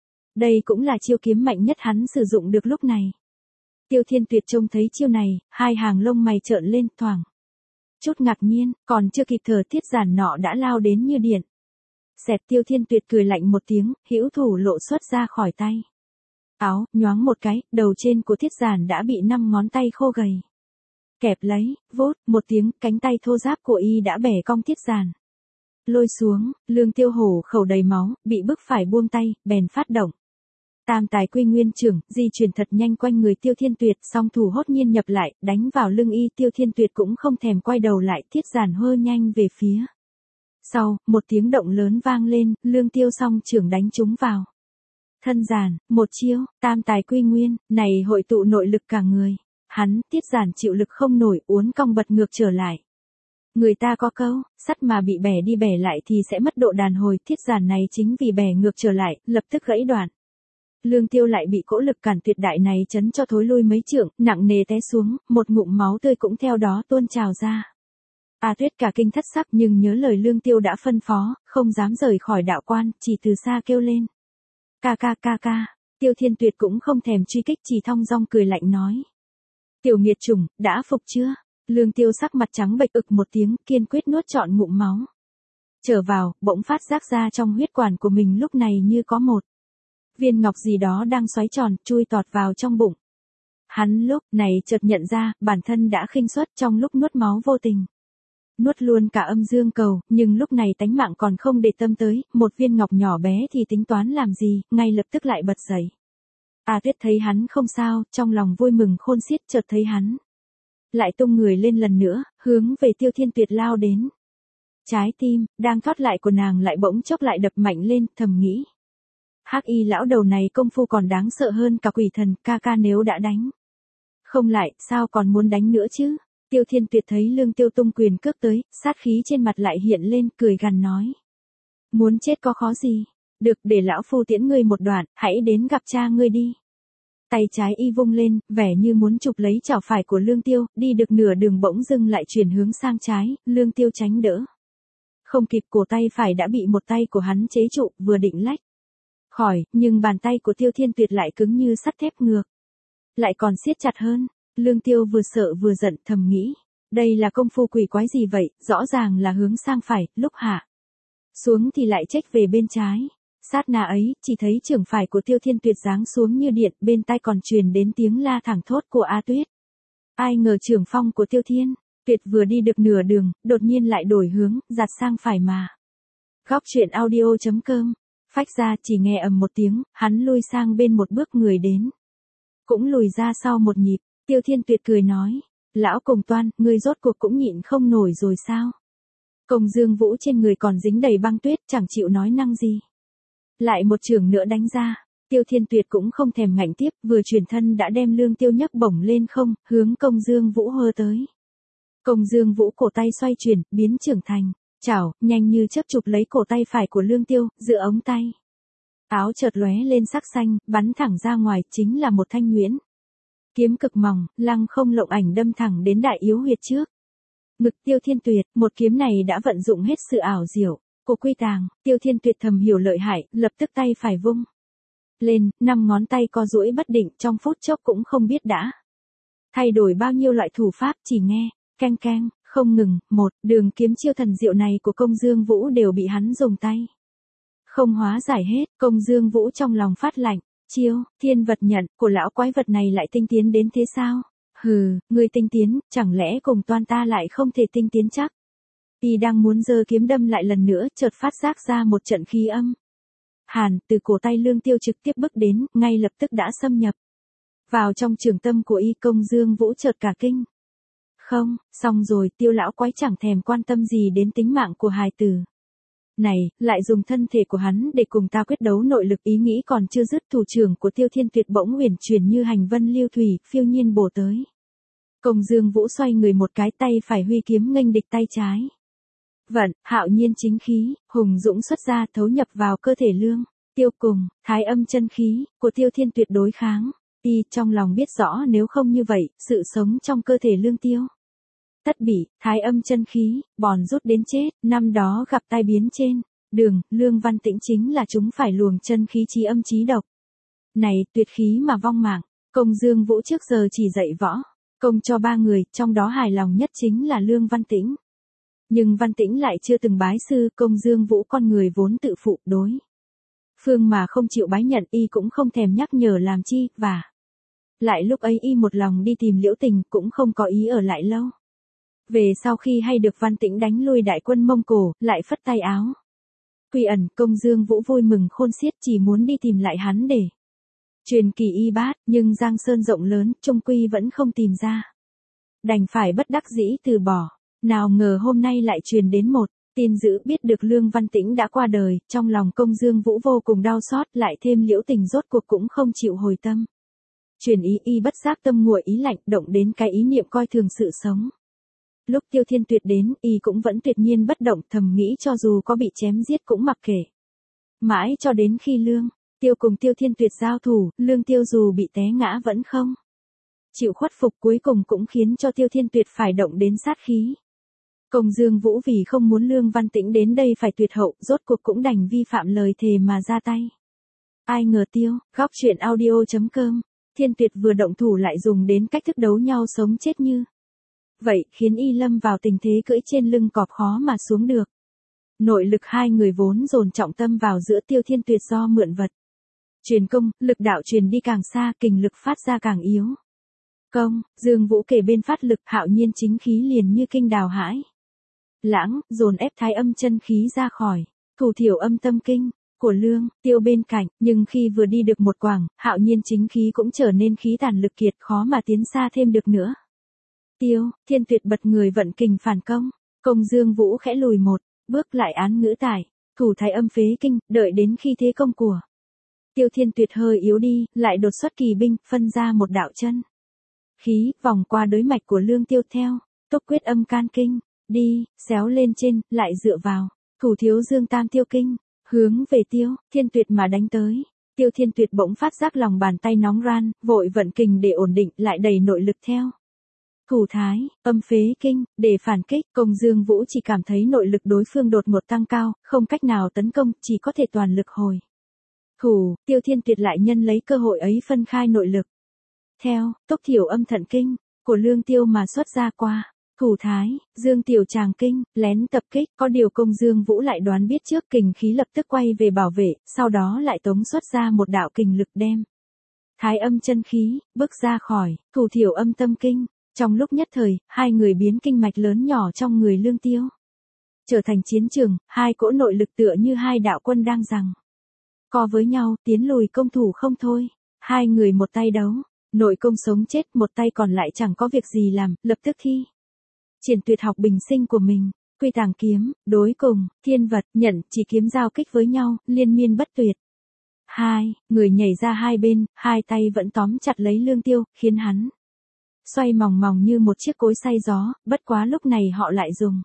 Đây cũng là chiêu kiếm mạnh nhất hắn sử dụng được lúc này. Tiêu Thiên Tuyệt trông thấy chiêu này, hai hàng lông mày trợn lên, thoảng chút ngạc nhiên, còn chưa kịp thở thiết giản nọ đã lao đến như điện. Xẹt. Tiêu Thiên Tuyệt cười lạnh một tiếng, hữu thủ lộ xuất ra khỏi tay. Áo, nhoáng một cái, đầu trên của thiết giản đã bị năm ngón tay khô gầy kẹp lấy, vốt, một tiếng, cánh tay thô ráp của y đã bẻ cong thiết giản lôi xuống. Lương Tiêu hổ khẩu đầy máu, bị bức phải buông tay, bèn phát động Tam Tài Quy Nguyên Trưởng, di chuyển thật nhanh quanh người Tiêu Thiên Tuyệt, song thủ hốt nhiên nhập lại, đánh vào lưng y. Tiêu Thiên Tuyệt cũng không thèm quay đầu lại, thiết giản hơ nhanh về phía sau, một tiếng động lớn vang lên, Lương Tiêu song trưởng đánh trúng vào thân giản, một chiêu, Tam Tài Quy Nguyên, này hội tụ nội lực cả người. Hắn, thiết giản chịu lực không nổi, uốn cong bật ngược trở lại. Người ta có câu, sắt mà bị bẻ đi bẻ lại thì sẽ mất độ đàn hồi, thiết giản này chính vì bẻ ngược trở lại, lập tức gãy đoạn. Lương Tiêu lại bị cỗ lực cản tuyệt đại này chấn cho thối lui mấy trượng, nặng nề té xuống, một ngụm máu tươi cũng theo đó tuôn trào ra. A Tuyết cả kinh thất sắc nhưng nhớ lời Lương Tiêu đã phân phó, không dám rời khỏi đạo quan, chỉ từ xa kêu lên. Ca ca ca ca, Tiêu Thiên Tuyệt cũng không thèm truy kích, chỉ thong dong cười lạnh nói. Tiểu nghiệt chủng, đã phục chưa? Lương Tiêu sắc mặt trắng bệch ực một tiếng, kiên quyết nuốt trọn ngụm máu. Trở vào, bỗng phát giác ra trong huyết quản của mình lúc này như có một viên ngọc gì đó đang xoáy tròn, chui tọt vào trong bụng. Hắn lúc này chợt nhận ra, bản thân đã khinh suất trong lúc nuốt máu vô tình. Nuốt luôn cả âm dương cầu, nhưng lúc này tánh mạng còn không để tâm tới, một viên ngọc nhỏ bé thì tính toán làm gì, ngay lập tức lại bật dậy. A Tuyết thấy hắn không sao, trong lòng vui mừng khôn xiết, chợt thấy hắn lại tung người lên lần nữa, hướng về Tiêu Thiên Tuyệt lao đến. Trái tim, đang thoát lại của nàng lại bỗng chốc lại đập mạnh lên, thầm nghĩ. Hắc y lão đầu này công phu còn đáng sợ hơn cả quỷ thần, ca ca nếu đã đánh không lại, sao còn muốn đánh nữa chứ? Tiêu Thiên Tuyệt thấy Lương Tiêu tung quyền cước tới, sát khí trên mặt lại hiện lên, cười gằn nói. Muốn chết có khó gì? Được, để lão phu tiễn ngươi một đoạn, hãy đến gặp cha ngươi đi. Tay trái y vung lên, vẻ như muốn chụp lấy chảo phải của Lương Tiêu, đi được nửa đường bỗng dưng lại chuyển hướng sang trái, Lương Tiêu tránh đỡ. Không kịp, cổ tay phải đã bị một tay của hắn chế trụ, vừa định lách khỏi, nhưng bàn tay của Tiêu Thiên Tuyệt lại cứng như sắt thép ngược. Lại còn siết chặt hơn. Lương Tiêu vừa sợ vừa giận, thầm nghĩ. Đây là công phu quỷ quái gì vậy, rõ ràng là hướng sang phải, lúc hạ xuống thì lại chếch về bên trái. Sát na ấy, chỉ thấy trưởng phải của Tiêu Thiên Tuyệt giáng xuống như điện, bên tai còn truyền đến tiếng la thẳng thốt của A Tuyết. Ai ngờ trưởng phong của Tiêu Thiên Tuyệt vừa đi được nửa đường, đột nhiên lại đổi hướng, giặt sang phải mà. Góc truyện audio chấm com. Phách ra, chỉ nghe ầm một tiếng, hắn lui sang bên một bước, người đến cũng lùi ra sau một nhịp. Tiêu Thiên Tuyệt cười nói. Lão Cùng Toan, ngươi rốt cuộc cũng nhịn không nổi rồi sao? Công Dương Vũ trên người còn dính đầy băng tuyết, chẳng chịu nói năng gì. Lại một chưởng nữa đánh ra. Tiêu Thiên Tuyệt cũng không thèm ngạnh tiếp, vừa chuyển thân đã đem Lương Tiêu nhấc bổng lên không, hướng Công Dương Vũ hơ tới. Công Dương Vũ cổ tay xoay chuyển, biến trưởng thành chảo, nhanh như chớp chụp lấy cổ tay phải của Lương Tiêu, giữa ống tay áo chợt lóe lên sắc xanh, bắn thẳng ra ngoài, chính là một thanh nhuyễn kiếm cực mỏng, lăng không lộng ảnh đâm thẳng đến đại yếu huyệt trước ngực Tiêu Thiên Tuyệt. Một kiếm này đã vận dụng hết sự ảo diệu của quy tàng. Tiêu Thiên Tuyệt thầm hiểu lợi hại, lập tức tay phải vung lên, năm ngón tay co duỗi bất định, trong phút chốc cũng không biết đã thay đổi bao nhiêu loại thủ pháp, chỉ nghe keng keng không ngừng. Một đường kiếm chiêu thần diệu này của Công Dương Vũ đều bị hắn dùng tay không hóa giải hết. Công Dương Vũ trong lòng phát lạnh. Chiêu thiên vật nhận của lão quái vật này lại tinh tiến đến thế sao? Hừ, ngươi tinh tiến, chẳng lẽ Cùng Toan ta lại không thể tinh tiến chắc? Y đang muốn giơ kiếm đâm lại lần nữa, chợt phát giác ra một trận khí âm hàn từ cổ tay Lương Tiêu trực tiếp bước đến, ngay lập tức đã xâm nhập vào trong trường tâm của y. Công Dương Vũ chợt cả kinh. Không, xong rồi, Tiêu lão quái chẳng thèm quan tâm gì đến tính mạng của hài tử này, lại dùng thân thể của hắn để cùng ta quyết đấu nội lực. Ý nghĩ còn chưa dứt, thủ trưởng của Tiêu Thiên Tuyệt bỗng huyền chuyển như hành vân lưu thủy, phiêu nhiên bổ tới. Công Dương Vũ xoay người một cái, tay phải huy kiếm nghênh địch tay trái. Vận, hạo nhiên chính khí, hùng dũng xuất ra, thấu nhập vào cơ thể Lương Tiêu cùng thái âm chân khí của Tiêu Thiên Tuyệt đối kháng. Y trong lòng biết rõ nếu không như vậy, sự sống trong cơ thể Lương Tiêu tất bị thái âm chân khí bòn rút đến chết. Năm đó gặp tai biến trên đường, Lương Văn Tĩnh chính là chúng phải luồng chân khí chí âm chí độc này, tuyệt khí mà vong mạng. Công Dương Vũ trước giờ chỉ dạy võ công cho ba người, trong đó hài lòng nhất chính là Lương Văn Tĩnh. Nhưng Văn Tĩnh lại chưa từng bái sư. Công Dương Vũ con người vốn tự phụ đối phương mà không chịu bái nhận, y cũng không thèm nhắc nhở làm chi, và lại lúc ấy y một lòng đi tìm Liễu Tình, cũng không có ý ở lại lâu. Về sau khi hay được Văn Tĩnh đánh lui đại quân Mông Cổ, lại phất tay áo quy ẩn. Công Dương Vũ vui mừng khôn xiết, chỉ muốn đi tìm lại hắn để truyền kỳ y bát, nhưng Giang Sơn rộng lớn, chung quy vẫn không tìm ra. Đành phải bất đắc dĩ từ bỏ. Nào ngờ hôm nay lại truyền đến một tin dữ, biết được Lương Văn Tĩnh đã qua đời. Trong lòng Công Dương Vũ vô cùng đau xót, lại thêm Liễu Tình rốt cuộc cũng không chịu hồi tâm truyền ý, y bất giác tâm nguội ý lạnh, động đến cái ý niệm coi thường sự sống. Lúc Tiêu Thiên Tuyệt đến, y cũng vẫn tuyệt nhiên bất động, thầm nghĩ cho dù có bị chém giết cũng mặc kệ. Mãi cho đến khi Lương Tiêu cùng Tiêu Thiên Tuyệt giao thủ, Lương Tiêu dù bị té ngã vẫn không chịu khuất phục, cuối cùng cũng khiến cho Tiêu Thiên Tuyệt phải động đến sát khí. Công Dương Vũ vì không muốn Lương Văn Tĩnh đến đây phải tuyệt hậu, rốt cuộc cũng đành vi phạm lời thề mà ra tay. Ai ngờ Tiêu, góc truyện audio chấm com, Thiên Tuyệt vừa động thủ lại dùng đến cách thức đấu nhau sống chết như vậy, khiến y lâm vào tình thế cưỡi trên lưng cọp khó mà xuống được. Nội lực hai người vốn dồn trọng tâm vào giữa, Tiêu Thiên Tuyệt do mượn vật truyền công, lực đạo truyền đi càng xa, kình lực phát ra càng yếu. Công Dương Vũ kề bên phát lực, Hạo Nhiên chính khí liền như kinh đào hãi lãng, dồn ép thái âm chân khí ra khỏi thủ thiểu âm tâm kinh của Lương Tiêu bên cạnh, nhưng khi vừa đi được một quãng, Hạo Nhiên chính khí cũng trở nên khí tàn lực kiệt, khó mà tiến xa thêm được nữa. Tiêu Thiên Tuyệt bật người vận kình phản công, Công Dương Vũ khẽ lùi một bước lại án ngữ tải, thủ thái âm phế kinh, đợi đến khi thế công của Tiêu Thiên Tuyệt hơi yếu đi, lại đột xuất kỳ binh, phân ra một đạo chân khí, vòng qua đối mạch của Lương Tiêu theo túc quyết âm can kinh, đi, xéo lên trên, lại dựa vào thủ thiếu dương tam tiêu kinh, hướng về Tiêu Thiên Tuyệt mà đánh tới. Tiêu Thiên Tuyệt bỗng phát giác lòng bàn tay nóng ran, vội vận kình để ổn định, lại đẩy nội lực theo thủ thái âm phế kinh để phản kích. Công Dương Vũ chỉ cảm thấy nội lực đối phương đột ngột tăng cao, không cách nào tấn công, chỉ có thể toàn lực hồi thủ. Tiêu Thiên Tuyệt lại nhân lấy cơ hội ấy phân khai nội lực theo túc thiểu âm thận kinh của Lương Tiêu mà xuất ra qua thủ thái dương tiểu tràng kinh, lén tập kích. Có điều Công Dương Vũ lại đoán biết trước, kình khí lập tức quay về bảo vệ, sau đó lại tống xuất ra một đạo kình lực đem thái âm chân khí bước ra khỏi thủ thiểu âm tâm kinh. Trong lúc nhất thời, hai người biến kinh mạch lớn nhỏ trong người Lương Tiêu trở thành chiến trường, hai cỗ nội lực tựa như hai đạo quân đang giằng co với nhau, tiến lùi công thủ không thôi. Hai người một tay đấu nội công sống chết, một tay còn lại chẳng có việc gì làm, lập tức thi triển tuyệt học bình sinh của mình, Quy Tàng kiếm, đối cùng thiên vật, nhận chỉ kiếm giao kích với nhau, liên miên bất tuyệt. Hai người nhảy ra hai bên, hai tay vẫn tóm chặt lấy Lương Tiêu, khiến hắn xoay mòng mòng như một chiếc cối xay gió, bất quá lúc này họ lại dùng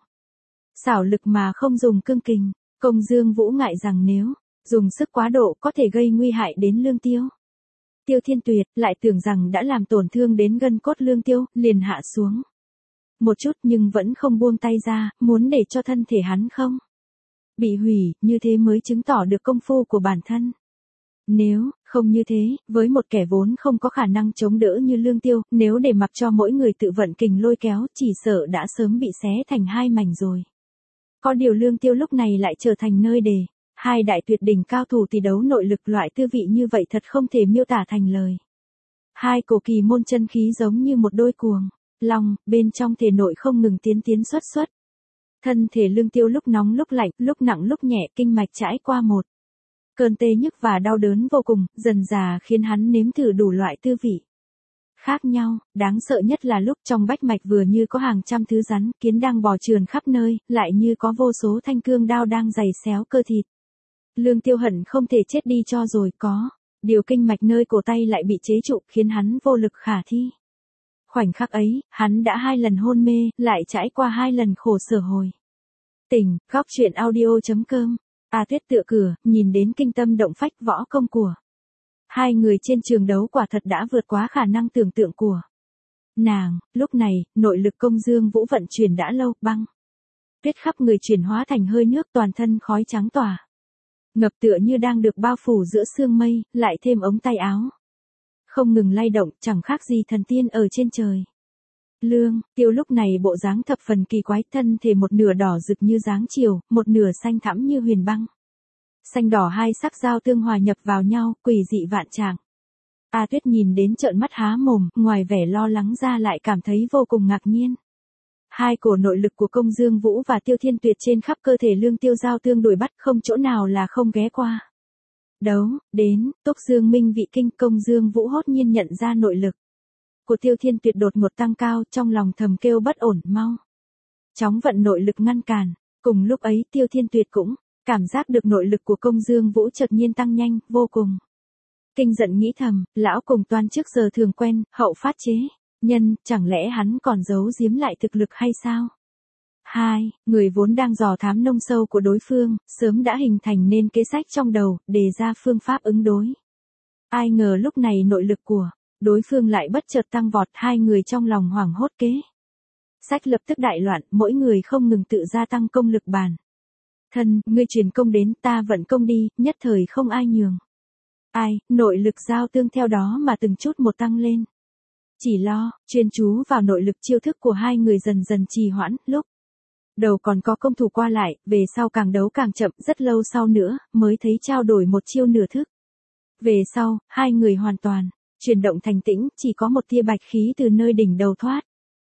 xảo lực mà không dùng cương kình. Công Dương Vũ ngại rằng nếu dùng sức quá độ có thể gây nguy hại đến Lương Tiêu. Tiêu Thiên Tuyệt lại tưởng rằng đã làm tổn thương đến gân cốt Lương Tiêu, liền hạ xuống một chút nhưng vẫn không buông tay ra, muốn để cho thân thể hắn không bị hủy, như thế mới chứng tỏ được công phu của bản thân. Nếu không như thế, với một kẻ vốn không có khả năng chống đỡ như Lương Tiêu, nếu để mặc cho mỗi người tự vận kình lôi kéo, chỉ sợ đã sớm bị xé thành hai mảnh rồi. Có điều Lương Tiêu lúc này lại trở thành nơi để hai đại tuyệt đỉnh cao thủ tỷ đấu nội lực, loại tư vị như vậy thật không thể miêu tả thành lời. Hai cổ kỳ môn chân khí giống như một đôi cuồng long, bên trong thể nội không ngừng tiến tiến xuất xuất. Thân thể Lương Tiêu lúc nóng lúc lạnh, lúc nặng lúc nhẹ, kinh mạch trải qua một cơn tê nhức và đau đớn vô cùng, dần dà khiến hắn nếm thử đủ loại tư vị khác nhau. Đáng sợ nhất là lúc trong bách mạch vừa như có hàng trăm thứ rắn, kiến đang bò trườn khắp nơi, lại như có vô số thanh cương đao đang giày xéo cơ thịt. Lương Tiêu hận không thể chết đi cho rồi, có điều kinh mạch nơi cổ tay lại bị chế trụ, khiến hắn vô lực khả thi. Khoảnh khắc ấy, hắn đã hai lần hôn mê, lại trải qua hai lần khổ sở hồi tỉnh. Góc truyện audio chấm com. A Tuyết tựa cửa, nhìn đến kinh tâm động phách võ công của hai người trên trường đấu, quả thật đã vượt quá khả năng tưởng tượng của nàng. Lúc này, nội lực Công Dương Vũ vận chuyển đã lâu, băng tuyết khắp người chuyển hóa thành hơi nước, toàn thân khói trắng tỏa ngập, tựa như đang được bao phủ giữa sương mây, lại thêm ống tay áo không ngừng lay động, chẳng khác gì thần tiên ở trên trời. Lương Tiêu lúc này bộ dáng thập phần kỳ quái, thân thể một nửa đỏ rực như dáng chiều, một nửa xanh thẳm như huyền băng. Xanh đỏ hai sắc giao tương hòa nhập vào nhau, quỷ dị vạn trạng. A Tuyết nhìn đến trợn mắt há mồm, ngoài vẻ lo lắng ra lại cảm thấy vô cùng ngạc nhiên. Hai cổ nội lực của Công Dương Vũ và Tiêu Thiên Tuyệt trên khắp cơ thể Lương Tiêu giao tương đuổi bắt, không chỗ nào là không ghé qua đấu đến. Túc Dương Minh vị kinh, Công Dương Vũ hốt nhiên nhận ra nội lực của Tiêu Thiên Tuyệt đột ngột tăng cao, trong lòng thầm kêu bất ổn, mau chóng vận nội lực ngăn cản. Cùng lúc ấy Tiêu Thiên Tuyệt cũng cảm giác được nội lực của Công Dương Vũ chợt nhiên tăng nhanh, vô cùng kinh giận nghĩ thầm, lão cùng toan trước giờ thường quen, hậu phát chế nhân, chẳng lẽ hắn còn giấu giếm lại thực lực hay sao? Hai, người vốn đang dò thám nông sâu của đối phương, sớm đã hình thành nên kế sách trong đầu, đề ra phương pháp ứng đối. Ai ngờ lúc này nội lực của đối phương lại bất chợt tăng vọt, hai người trong lòng hoảng hốt kế sách lập tức đại loạn, mỗi người không ngừng tự gia tăng công lực bản thân, ngươi truyền công đến, ta vận công đi, nhất thời không ai nhường ai, nội lực giao tương theo đó mà từng chút một tăng lên. Chỉ lo, chuyên chú vào nội lực, chiêu thức của hai người dần dần trì hoãn, lúc đầu còn có công thủ qua lại, về sau càng đấu càng chậm, rất lâu sau nữa, mới thấy trao đổi một chiêu nửa thức. Về sau, hai người hoàn toàn chuyển động thành tĩnh, chỉ có một tia bạch khí từ nơi đỉnh đầu thoát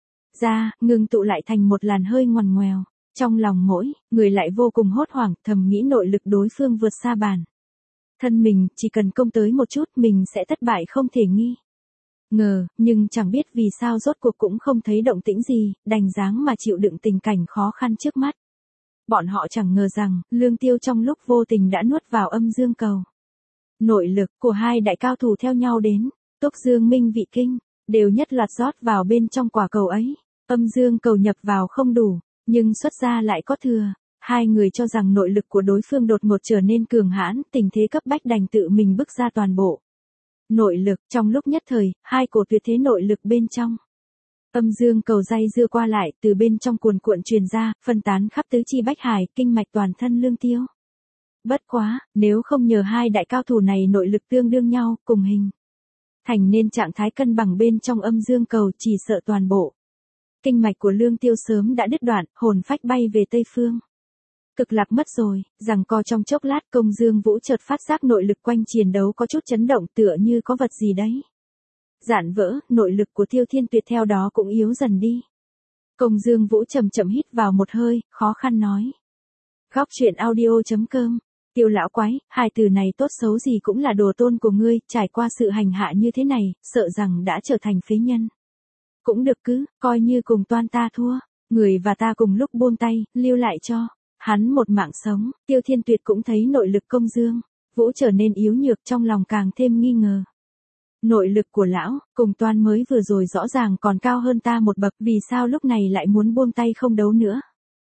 ra, ngừng tụ lại thành một làn hơi ngoằn ngoèo. Trong lòng mỗi người lại vô cùng hốt hoảng, thầm nghĩ nội lực đối phương vượt xa bản thân mình, chỉ cần công tới một chút mình sẽ thất bại không thể nghi ngờ, nhưng chẳng biết vì sao rốt cuộc cũng không thấy động tĩnh gì, đành dáng mà chịu đựng tình cảnh khó khăn trước mắt. Bọn họ chẳng ngờ rằng, Lương Tiêu trong lúc vô tình đã nuốt vào âm dương cầu. Nội lực của hai đại cao thủ theo nhau đến, Túc Dương Minh Vị Kinh, đều nhất loạt rót vào bên trong quả cầu ấy. Âm dương cầu nhập vào không đủ, nhưng xuất ra lại có thừa. Hai người cho rằng nội lực của đối phương đột ngột trở nên cường hãn, tình thế cấp bách đành tự mình bức ra toàn bộ nội lực. Trong lúc nhất thời, hai cổ tuyệt thế nội lực bên trong âm dương cầu day dưa qua lại, từ bên trong cuồn cuộn truyền ra, phân tán khắp tứ chi bách hải, kinh mạch toàn thân Lương Tiêu. Bất quá, nếu không nhờ hai đại cao thủ này nội lực tương đương nhau, cùng hình thành nên trạng thái cân bằng bên trong âm dương cầu, chỉ sợ toàn bộ kinh mạch của Lương Tiêu sớm đã đứt đoạn, hồn phách bay về tây phương. Cực lạc mất rồi, giằng co trong chốc lát, Công Dương Vũ chợt phát giác nội lực quanh chiến đấu có chút chấn động, tựa như có vật gì đấy giãn vỡ, nội lực của Tiêu Thiên Tuyệt theo đó cũng yếu dần đi. Công Dương Vũ chậm chậm hít vào một hơi, khó khăn nói: Góc truyện audio chấm com. Tiêu lão quái, hai từ này tốt xấu gì cũng là đồ tôn của ngươi, trải qua sự hành hạ như thế này, sợ rằng đã trở thành phế nhân. Cũng được cứ, coi như cùng toan ta thua, người và ta cùng lúc buông tay, lưu lại cho hắn một mạng sống. Tiêu Thiên Tuyệt cũng thấy nội lực Công Dương Vũ trở nên yếu nhược, trong lòng càng thêm nghi ngờ. Nội lực của lão, cùng toan mới vừa rồi rõ ràng còn cao hơn ta một bậc, vì sao lúc này lại muốn buông tay không đấu nữa?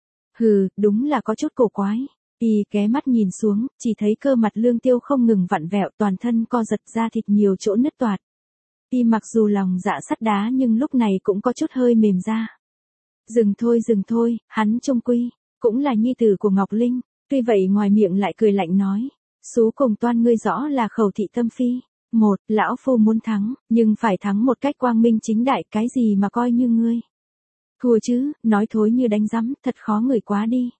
Hừ, đúng là có chút cổ quái. Y ghé mắt nhìn xuống, chỉ thấy cơ mặt Lương Tiêu không ngừng vặn vẹo, toàn thân co giật ra thịt nhiều chỗ nứt toạc. Y mặc dù lòng dạ sắt đá nhưng lúc này cũng có chút hơi mềm ra. Dừng thôi dừng thôi, hắn trung quy cũng là nhi tử của Ngọc Linh, tuy vậy ngoài miệng lại cười lạnh nói: Xú cùng toan ngươi rõ là khẩu thị tâm phi. Một, lão phu muốn thắng, nhưng phải thắng một cách quang minh chính đại, cái gì mà coi như ngươi thua chứ, nói thối như đánh rắm, thật khó người quá đi.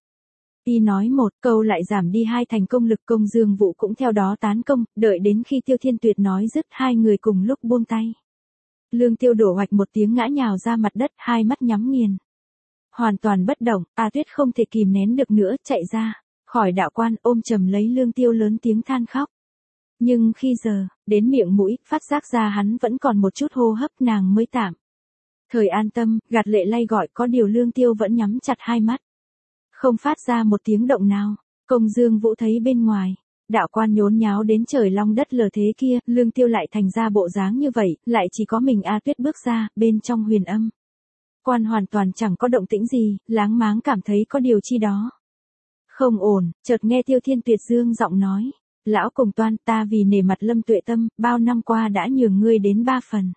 Y nói một câu lại giảm đi hai thành công lực. Công Dương Vũ cũng theo đó tán công, đợi đến khi Tiêu Thiên Tuyệt nói dứt, hai người cùng lúc buông tay. Lương Tiêu đổ hoạch một tiếng ngã nhào ra mặt đất, hai mắt nhắm nghiền, hoàn toàn bất động. A Tuyết không thể kìm nén được nữa, chạy ra khỏi đạo quan, ôm chầm lấy Lương Tiêu lớn tiếng than khóc. Nhưng khi giờ đến miệng mũi, phát giác ra hắn vẫn còn một chút hô hấp, nàng mới tạm thời an tâm, gạt lệ lay gọi. Có điều Lương Tiêu vẫn nhắm chặt hai mắt, không phát ra một tiếng động nào. Công Dương Vũ thấy bên ngoài đạo quan nhốn nháo đến trời long đất lở thế kia, Lương Tiêu lại thành ra bộ dáng như vậy, lại chỉ có mình A Tuyết bước ra, bên trong huyền âm quan hoàn toàn chẳng có động tĩnh gì, láng máng cảm thấy có điều chi đó không ổn. Chợt nghe Tiêu Thiên Tuyệt dương giọng nói: Lão cùng toan, ta vì nể mặt Lâm Tuệ Tâm, bao năm qua đã nhường ngươi đến ba phần.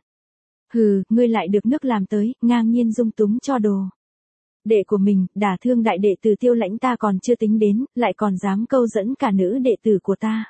Hừ, ngươi lại được nước làm tới, ngang nhiên dung túng cho đồ đệ của mình, đả thương đại đệ tử Tiêu Lãnh ta còn chưa tính đến, lại còn dám câu dẫn cả nữ đệ tử của ta.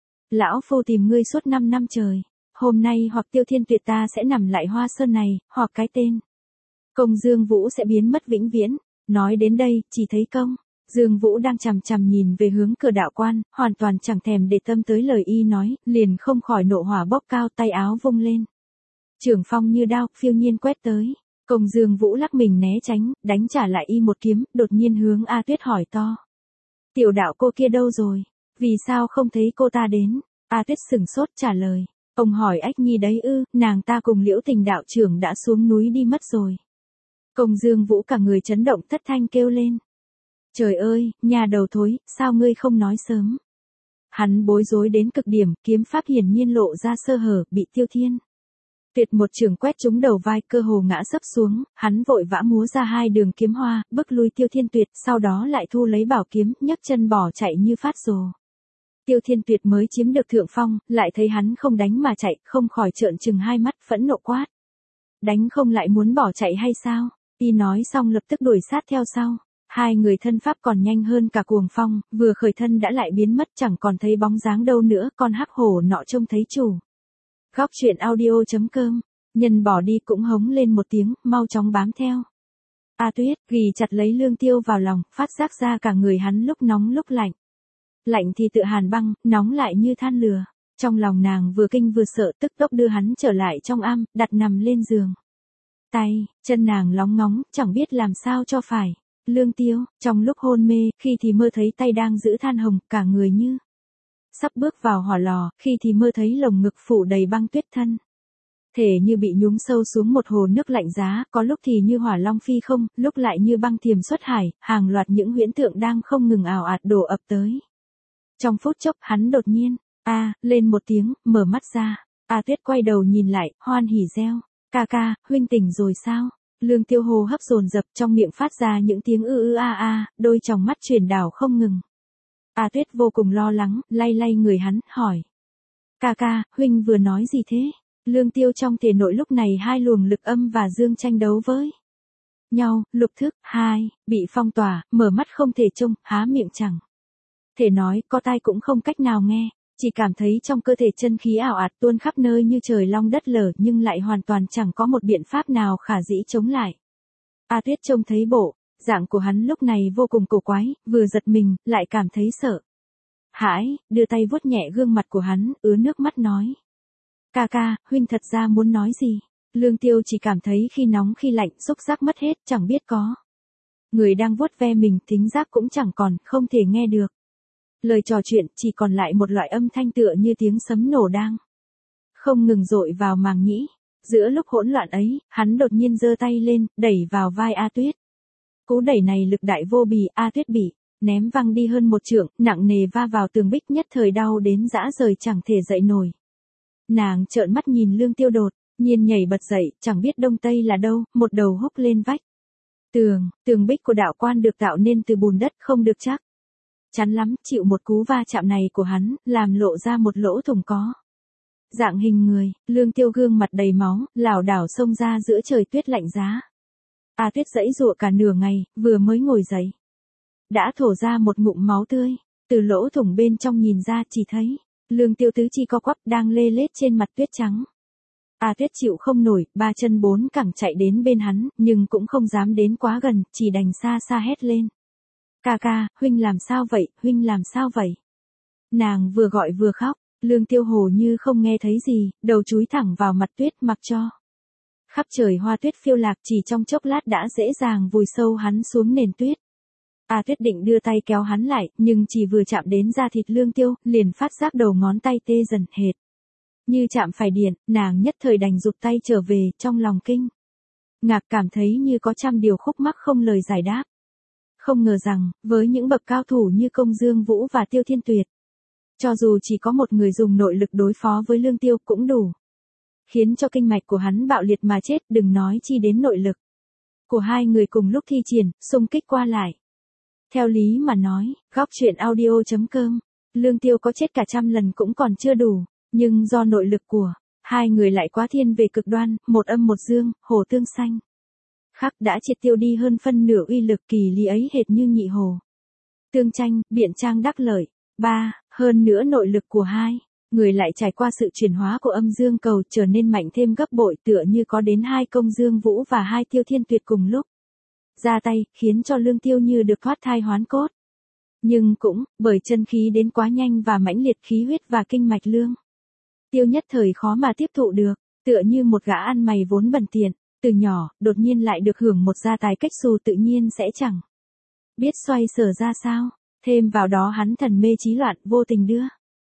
Lão phu tìm ngươi suốt năm năm trời, hôm nay hoặc Tiêu Thiên Tuyệt ta sẽ nằm lại Hoa Sơn này, hoặc cái tên Công Dương Vũ sẽ biến mất vĩnh viễn. Nói đến đây, chỉ thấy Công Dương Vũ đang chằm chằm nhìn về hướng cửa đạo quan, hoàn toàn chẳng thèm để tâm tới lời y nói, liền không khỏi nộ hỏa bốc cao, tay áo vung lên. Trường phong như đao, phiêu nhiên quét tới. Công Dương Vũ lắc mình né tránh, đánh trả lại y một kiếm, đột nhiên hướng A Tuyết hỏi to: Tiểu đạo cô kia đâu rồi? Vì sao không thấy cô ta đến? A Tuyết sửng sốt trả lời: Ông hỏi Ách Nhi đấy ư, nàng ta cùng Liễu Tình đạo trưởng đã xuống núi đi mất rồi. Công Dương Vũ cả người chấn động, thất thanh kêu lên: Trời ơi, nhà đầu thối, sao ngươi không nói sớm? Hắn bối rối đến cực điểm, kiếm pháp hiển nhiên lộ ra sơ hở, bị Tiêu Thiên Tuyệt một trường quét trúng đầu vai, cơ hồ ngã sấp xuống, hắn vội vã múa ra hai đường kiếm hoa, bức lui Tiêu Thiên Tuyệt, sau đó lại thu lấy bảo kiếm, nhấc chân bỏ chạy như phát rồ. Tiêu Thiên Tuyệt mới chiếm được thượng phong, lại thấy hắn không đánh mà chạy, không khỏi trợn trừng hai mắt, phẫn nộ quát. Đánh không lại muốn bỏ chạy hay sao? Y nói xong lập tức đuổi sát theo sau. Hai người thân pháp còn nhanh hơn cả cuồng phong, vừa khởi thân đã lại biến mất, chẳng còn thấy bóng dáng đâu nữa, con hắc hổ nọ trông thấy chủ. Góc truyện audio chấm com, nhân bỏ đi cũng hống lên một tiếng, mau chóng bám theo. A Tuyết ghì chặt lấy Lương Tiêu vào lòng, phát giác ra cả người hắn lúc nóng lúc lạnh. Lạnh thì tự hàn băng, nóng lại như than lửa. Trong lòng nàng vừa kinh vừa sợ, tức tốc đưa hắn trở lại trong am, đặt nằm lên giường. Tay, chân nàng lóng ngóng, chẳng biết làm sao cho phải. Lương Tiêu, trong lúc hôn mê, khi thì mơ thấy tay đang giữ than hồng, cả người như sắp bước vào hỏa lò, khi thì mơ thấy lồng ngực phủ đầy băng tuyết thân. Thể như bị nhúng sâu xuống một hồ nước lạnh giá, có lúc thì như hỏa long phi không, lúc lại như băng thiềm xuất hải, hàng loạt những huyễn tượng đang không ngừng ào ạt đổ ập tới. Trong phút chốc, hắn đột nhiên, a, lên một tiếng, mở mắt ra. A Tuyết quay đầu nhìn lại, hoan hỉ reo. Ca ca, huynh tỉnh rồi sao? Lương Tiêu hô hấp dồn dập, trong miệng phát ra những tiếng ư ư a a, đôi tròng mắt chuyển đảo không ngừng. A Tuyết vô cùng lo lắng, lay lay người hắn, hỏi. Ca ca, huynh vừa nói gì thế? Lương Tiêu trong thể nội lúc này hai luồng lực âm và dương tranh đấu với nhau, lục thức, hai, bị phong tỏa, mở mắt không thể trông, há miệng chẳng thể nói, có tai cũng không cách nào nghe, chỉ cảm thấy trong cơ thể chân khí ảo ạt tuôn khắp nơi như trời long đất lở, nhưng lại hoàn toàn chẳng có một biện pháp nào khả dĩ chống lại. A Tuyết trông thấy bộ dạng của hắn lúc này vô cùng cổ quái, vừa giật mình, lại cảm thấy sợ hãi, đưa tay vuốt nhẹ gương mặt của hắn, ứa nước mắt nói. Ca ca, huynh thật ra muốn nói gì? Lương Tiêu chỉ cảm thấy khi nóng khi lạnh, xúc giác mất hết, chẳng biết có người đang vuốt ve mình, thính giác cũng chẳng còn, không thể nghe được. Lời trò chuyện chỉ còn lại một loại âm thanh tựa như tiếng sấm nổ đang không ngừng dội vào màng nhĩ. Giữa lúc hỗn loạn ấy, hắn đột nhiên giơ tay lên, đẩy vào vai A Tuyết. Cú đẩy này lực đại vô bì, A Tuyết bị ném văng đi hơn một trượng, nặng nề va vào tường bích, nhất thời đau đến rã rời chẳng thể dậy nổi. Nàng trợn mắt nhìn Lương Tiêu, đột nhiên nhảy bật dậy, chẳng biết đông tây là đâu, một đầu húc lên vách tường. Tường bích của đạo quan được tạo nên từ bùn đất, không được chắc chắn lắm, chịu một cú va chạm này của hắn, làm lộ ra một lỗ thủng có dạng hình người. Lương Tiêu gương mặt đầy máu, lảo đảo xông ra giữa trời tuyết lạnh giá. A Tuyết giãy giụa cả nửa ngày, vừa mới ngồi dậy đã thổ ra một ngụm máu tươi. Từ lỗ thủng bên trong nhìn ra, chỉ thấy Lương Tiêu tứ chi co quắp đang lê lết trên mặt tuyết trắng. A Tuyết chịu không nổi, ba chân bốn cẳng chạy đến bên hắn, nhưng cũng không dám đến quá gần, chỉ đành xa xa hét lên. Ca ca, huynh làm sao vậy, huynh làm sao vậy? Nàng vừa gọi vừa khóc, Lương Tiêu hồ như không nghe thấy gì, đầu chúi thẳng vào mặt tuyết, mặc cho khắp trời hoa tuyết phiêu lạc, chỉ trong chốc lát đã dễ dàng vùi sâu hắn xuống nền tuyết. A Tuyết định đưa tay kéo hắn lại, nhưng chỉ vừa chạm đến da thịt Lương Tiêu, liền phát giác đầu ngón tay tê dần hệt như chạm phải điện, nàng nhất thời đành rụt tay trở về, trong lòng kinh ngạc, cảm thấy như có trăm điều khúc mắc không lời giải đáp. Không ngờ rằng, với những bậc cao thủ như Công Dương Vũ và Tiêu Thiên Tuyệt, cho dù chỉ có một người dùng nội lực đối phó với Lương Tiêu cũng đủ khiến cho kinh mạch của hắn bạo liệt mà chết, đừng nói chi đến nội lực của hai người cùng lúc thi triển, xung kích qua lại. Theo lý mà nói, góc truyện audio chấm com, Lương Tiêu có chết cả trăm lần cũng còn chưa đủ, nhưng do nội lực của hai người lại quá thiên về cực đoan, một âm một dương, hồ tương xanh khắc đã triệt tiêu đi hơn phân nửa uy lực kỳ lý ấy, hệt như nhị hồ tương tranh, biện trang đắc lợi. Ba, hơn nữa nội lực của hai người lại trải qua sự chuyển hóa của âm dương cầu, trở nên mạnh thêm gấp bội, tựa như có đến hai Công Dương Vũ và hai Tiêu Thiên Tuyệt cùng lúc ra tay, khiến cho Lương Tiêu như được thoát thai hoán cốt. Nhưng cũng, bởi chân khí đến quá nhanh và mãnh liệt, khí huyết và kinh mạch Lương Tiêu nhất thời khó mà tiếp thụ được, tựa như một gã ăn mày vốn bần tiện, từ nhỏ, đột nhiên lại được hưởng một gia tài cách xù, tự nhiên sẽ chẳng biết xoay sở ra sao. Thêm vào đó hắn thần mê trí loạn, vô tình đưa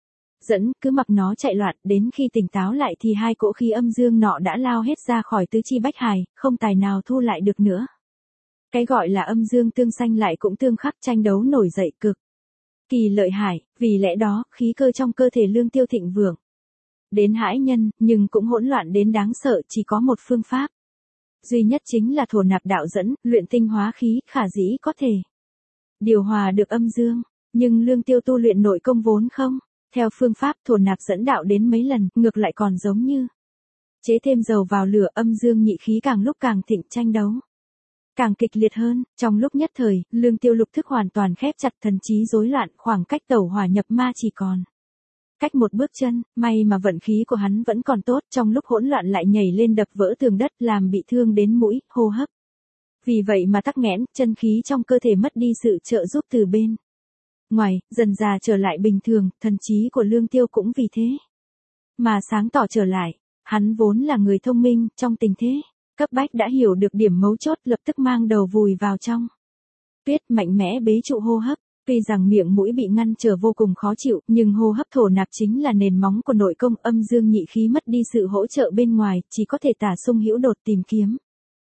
dẫn, cứ mặc nó chạy loạn, đến khi tỉnh táo lại thì hai cỗ khí âm dương nọ đã lao hết ra khỏi tứ chi bách hài, không tài nào thu lại được nữa. Cái gọi là âm dương tương sanh lại cũng tương khắc, tranh đấu nổi dậy cực kỳ lợi hại, vì lẽ đó, khí cơ trong cơ thể Lương Tiêu thịnh vượng. đến hãi nhân, nhưng cũng hỗn loạn đến đáng sợ, chỉ có một phương pháp. Duy nhất chính là thổ nạp đạo dẫn, luyện tinh hóa khí, khả dĩ có thể điều hòa được âm dương, nhưng Lương Tiêu tu luyện nội công vốn không theo phương pháp thổ nạp dẫn đạo đến mấy lần, ngược lại còn giống như chế thêm dầu vào lửa, âm dương nhị khí càng lúc càng thịnh, tranh đấu càng kịch liệt hơn. Trong lúc nhất thời, Lương Tiêu lục thức hoàn toàn khép chặt, thần trí rối loạn, khoảng cách tẩu hỏa nhập ma chỉ còn cách một bước chân. May mà vận khí của hắn vẫn còn tốt, trong lúc hỗn loạn lại nhảy lên đập vỡ tường đất, làm bị thương đến mũi, hô hấp. Vì vậy mà tắc nghẽn, chân khí trong cơ thể mất đi sự trợ giúp từ bên ngoài, dần dà trở lại bình thường, thần trí của Lương Tiêu cũng vì thế mà sáng tỏ trở lại. Hắn vốn là người thông minh, trong tình thế cấp bách đã hiểu được điểm mấu chốt, lập tức mang đầu vùi vào trong tuyết, mạnh mẽ bế trụ hô hấp. Tuy rằng miệng mũi bị ngăn trở vô cùng khó chịu, nhưng hô hấp thổ nạp chính là nền móng của nội công, âm dương nhị khí mất đi sự hỗ trợ bên ngoài, chỉ có thể tả sung hữu đột tìm kiếm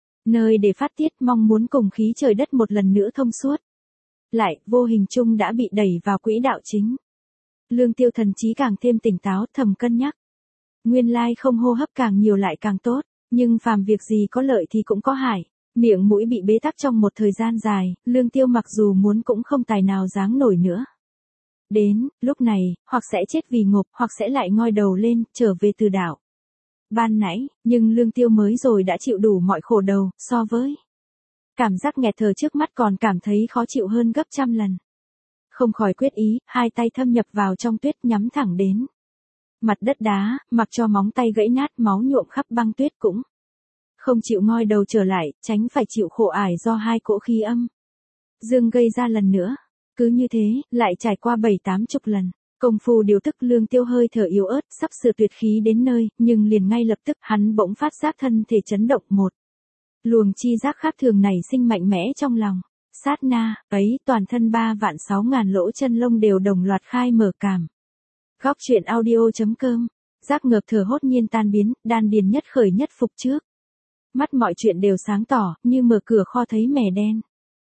nơi để phát tiết, mong muốn cùng khí trời đất một lần nữa thông suốt. Lại, vô hình chung đã bị đẩy vào quỹ đạo chính. Lương Tiêu thần trí càng thêm tỉnh táo, thầm cân nhắc. Nguyên lai không hô hấp càng nhiều lại càng tốt, nhưng phàm việc gì có lợi thì cũng có hại. Miệng mũi bị bế tắc trong một thời gian dài, Lương Tiêu mặc dù muốn cũng không tài nào dáng nổi nữa. Đến, lúc này, hoặc sẽ chết vì ngộp, hoặc sẽ lại ngoi đầu lên, trở về từ đảo ban nãy, nhưng Lương Tiêu mới rồi đã chịu đủ mọi khổ đầu, so với cảm giác nghẹt thở trước mắt còn cảm thấy khó chịu hơn gấp trăm lần. Không khỏi quyết ý, hai tay thâm nhập vào trong tuyết, nhắm thẳng đến mặt đất đá, mặc cho móng tay gãy nát, máu nhuộm khắp băng tuyết cũng không chịu ngoi đầu trở lại, tránh phải chịu khổ ải do hai cỗ khí âm dương gây ra lần nữa. Cứ như thế, lại trải qua bảy tám chục lần. Công phu điều tức, Lương Tiêu hơi thở yếu ớt, sắp sửa tuyệt khí đến nơi, nhưng liền ngay lập tức hắn bỗng phát giác thân thể chấn động, một luồng chi giác khác thường nảy sinh mạnh mẽ trong lòng. Sát na ấy, toàn thân ba vạn sáu ngàn lỗ chân lông đều đồng loạt khai mở cảm. Góc truyện audio chấm com. Giác ngợp thở hốt nhiên tan biến, đan điền nhất khởi nhất phục trước. Mắt mọi chuyện đều sáng tỏ, như mở cửa kho thấy mè đen.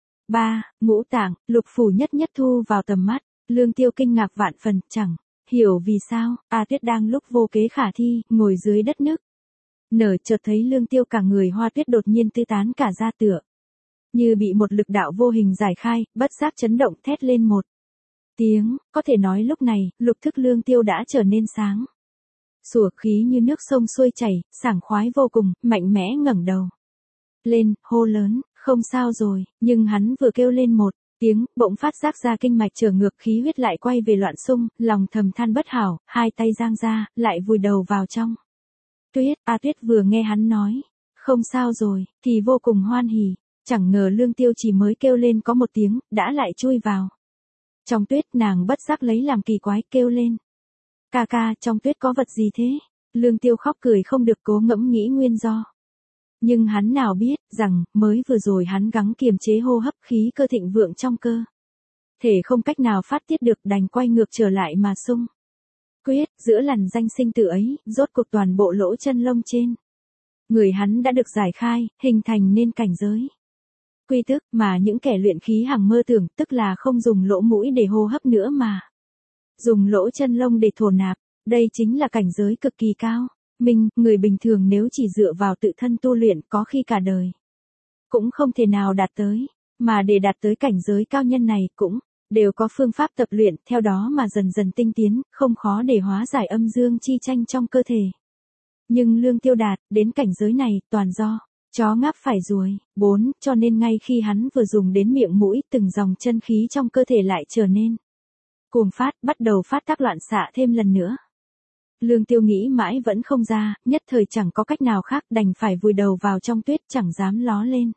Ba, ngũ tạng, lục phủ nhất nhất thu vào tầm mắt. Lương Tiêu kinh ngạc vạn phần, chẳng hiểu vì sao, A Tuyết đang lúc vô kế khả thi, ngồi dưới đất nước. Nở chợt thấy Lương Tiêu cả người hoa tuyết đột nhiên tứ tán cả ra tựa. Như bị một lực đạo vô hình giải khai, bất giác chấn động thét lên một tiếng, có thể nói lúc này, lục thức Lương Tiêu đã trở nên sáng sủa, khí như nước sông xuôi chảy, sảng khoái vô cùng, mạnh mẽ ngẩng đầu lên, hô lớn, không sao rồi, nhưng hắn vừa kêu lên một tiếng, bỗng phát giác ra kinh mạch trở ngược, khí huyết lại quay về loạn xung, lòng thầm than bất hảo, hai tay giang ra, lại vùi đầu vào trong tuyết. A Tuyết vừa nghe hắn nói, không sao rồi, thì vô cùng hoan hỉ, chẳng ngờ Lương Tiêu chỉ mới kêu lên có một tiếng, đã lại chui vào trong tuyết. Nàng bất giác lấy làm kỳ quái, kêu lên, ca ca, trong tuyết có vật gì thế? Lương Tiêu khóc cười không được, cố ngẫm nghĩ nguyên do. Nhưng hắn nào biết, rằng, mới vừa rồi hắn gắng kiềm chế hô hấp, khí cơ thịnh vượng trong cơ thể không cách nào phát tiết được, đành quay ngược trở lại mà sung quyết. Giữa làn danh sinh tử ấy, rốt cuộc toàn bộ lỗ chân lông trên người hắn đã được giải khai, hình thành nên cảnh giới quy tức, mà những kẻ luyện khí hằng mơ tưởng, tức là không dùng lỗ mũi để hô hấp nữa mà dùng lỗ chân lông để thổ nạp. Đây chính là cảnh giới cực kỳ cao. Mình, người bình thường nếu chỉ dựa vào tự thân tu luyện, có khi cả đời cũng không thể nào đạt tới, mà để đạt tới cảnh giới cao nhân này cũng đều có phương pháp tập luyện, theo đó mà dần dần tinh tiến, không khó để hóa giải âm dương chi tranh trong cơ thể. Nhưng Lương Tiêu đạt đến cảnh giới này toàn do chó ngáp phải ruồi. Bốn, cho nên ngay khi hắn vừa dùng đến miệng mũi, từng dòng chân khí trong cơ thể lại trở nên cuồng phát, bắt đầu phát tác loạn xạ thêm lần nữa. Lương Tiêu nghĩ mãi vẫn không ra, nhất thời chẳng có cách nào khác, đành phải vùi đầu vào trong tuyết, chẳng dám ló lên.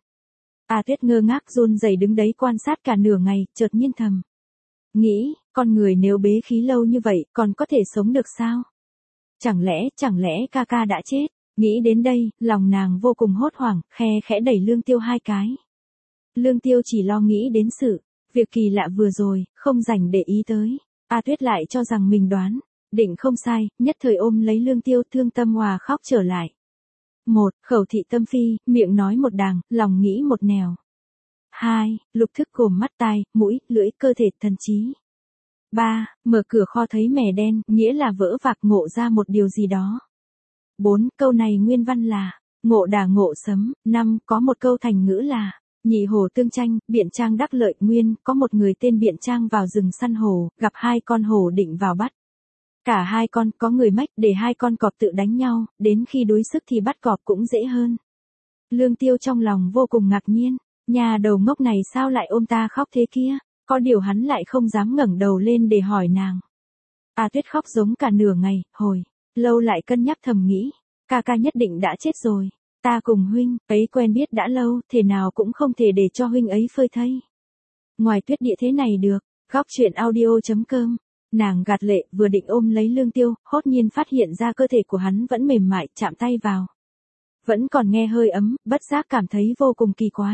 A Tuyết ngơ ngác run rẩy đứng đấy quan sát cả nửa ngày, chợt nhiên thầm nghĩ, con người nếu bế khí lâu như vậy, còn có thể sống được sao? Chẳng lẽ, chẳng lẽ ca ca đã chết? Nghĩ đến đây, lòng nàng vô cùng hốt hoảng, khe khẽ đẩy Lương Tiêu hai cái. Lương Tiêu chỉ lo nghĩ đến sự việc kỳ lạ vừa rồi, không rảnh để ý tới. A Tuyết lại cho rằng mình đoán định không sai, nhất thời ôm lấy Lương Tiêu, thương tâm hòa khóc trở lại. Một, khẩu thị tâm phi, miệng nói một đàng, lòng nghĩ một nẻo. Hai, lục thức gồm mắt tai, mũi, lưỡi, cơ thể, thần trí. ba. Mở cửa kho thấy mè đen, nghĩa là vỡ vạc ngộ ra một điều gì đó. bốn. Câu này nguyên văn là, ngộ đà ngộ sấm. năm. Có một câu thành ngữ là, nhị hổ tương tranh, biện trang đắc lợi. Nguyên, có một người tên biện trang vào rừng săn hổ, gặp hai con hổ định vào bắt. Cả hai con, có người mách để hai con cọp tự đánh nhau, đến khi đuối sức thì bắt cọp cũng dễ hơn. Lương Tiêu trong lòng vô cùng ngạc nhiên, nhà đầu ngốc này sao lại ôm ta khóc thế kia, có điều hắn lại không dám ngẩng đầu lên để hỏi nàng. A Tuyết khóc giống cả nửa ngày, hồi lâu lại cân nhắc thầm nghĩ, ca ca nhất định đã chết rồi, ta cùng huynh ấy quen biết đã lâu, thế nào cũng không thể để cho huynh ấy phơi thây. Ngoài tuyết địa thế này được, góc truyện audio.com. Nàng gạt lệ vừa định ôm lấy Lương Tiêu, hốt nhiên phát hiện ra cơ thể của hắn vẫn mềm mại, chạm tay vào. Vẫn còn nghe hơi ấm, bất giác cảm thấy vô cùng kỳ quái.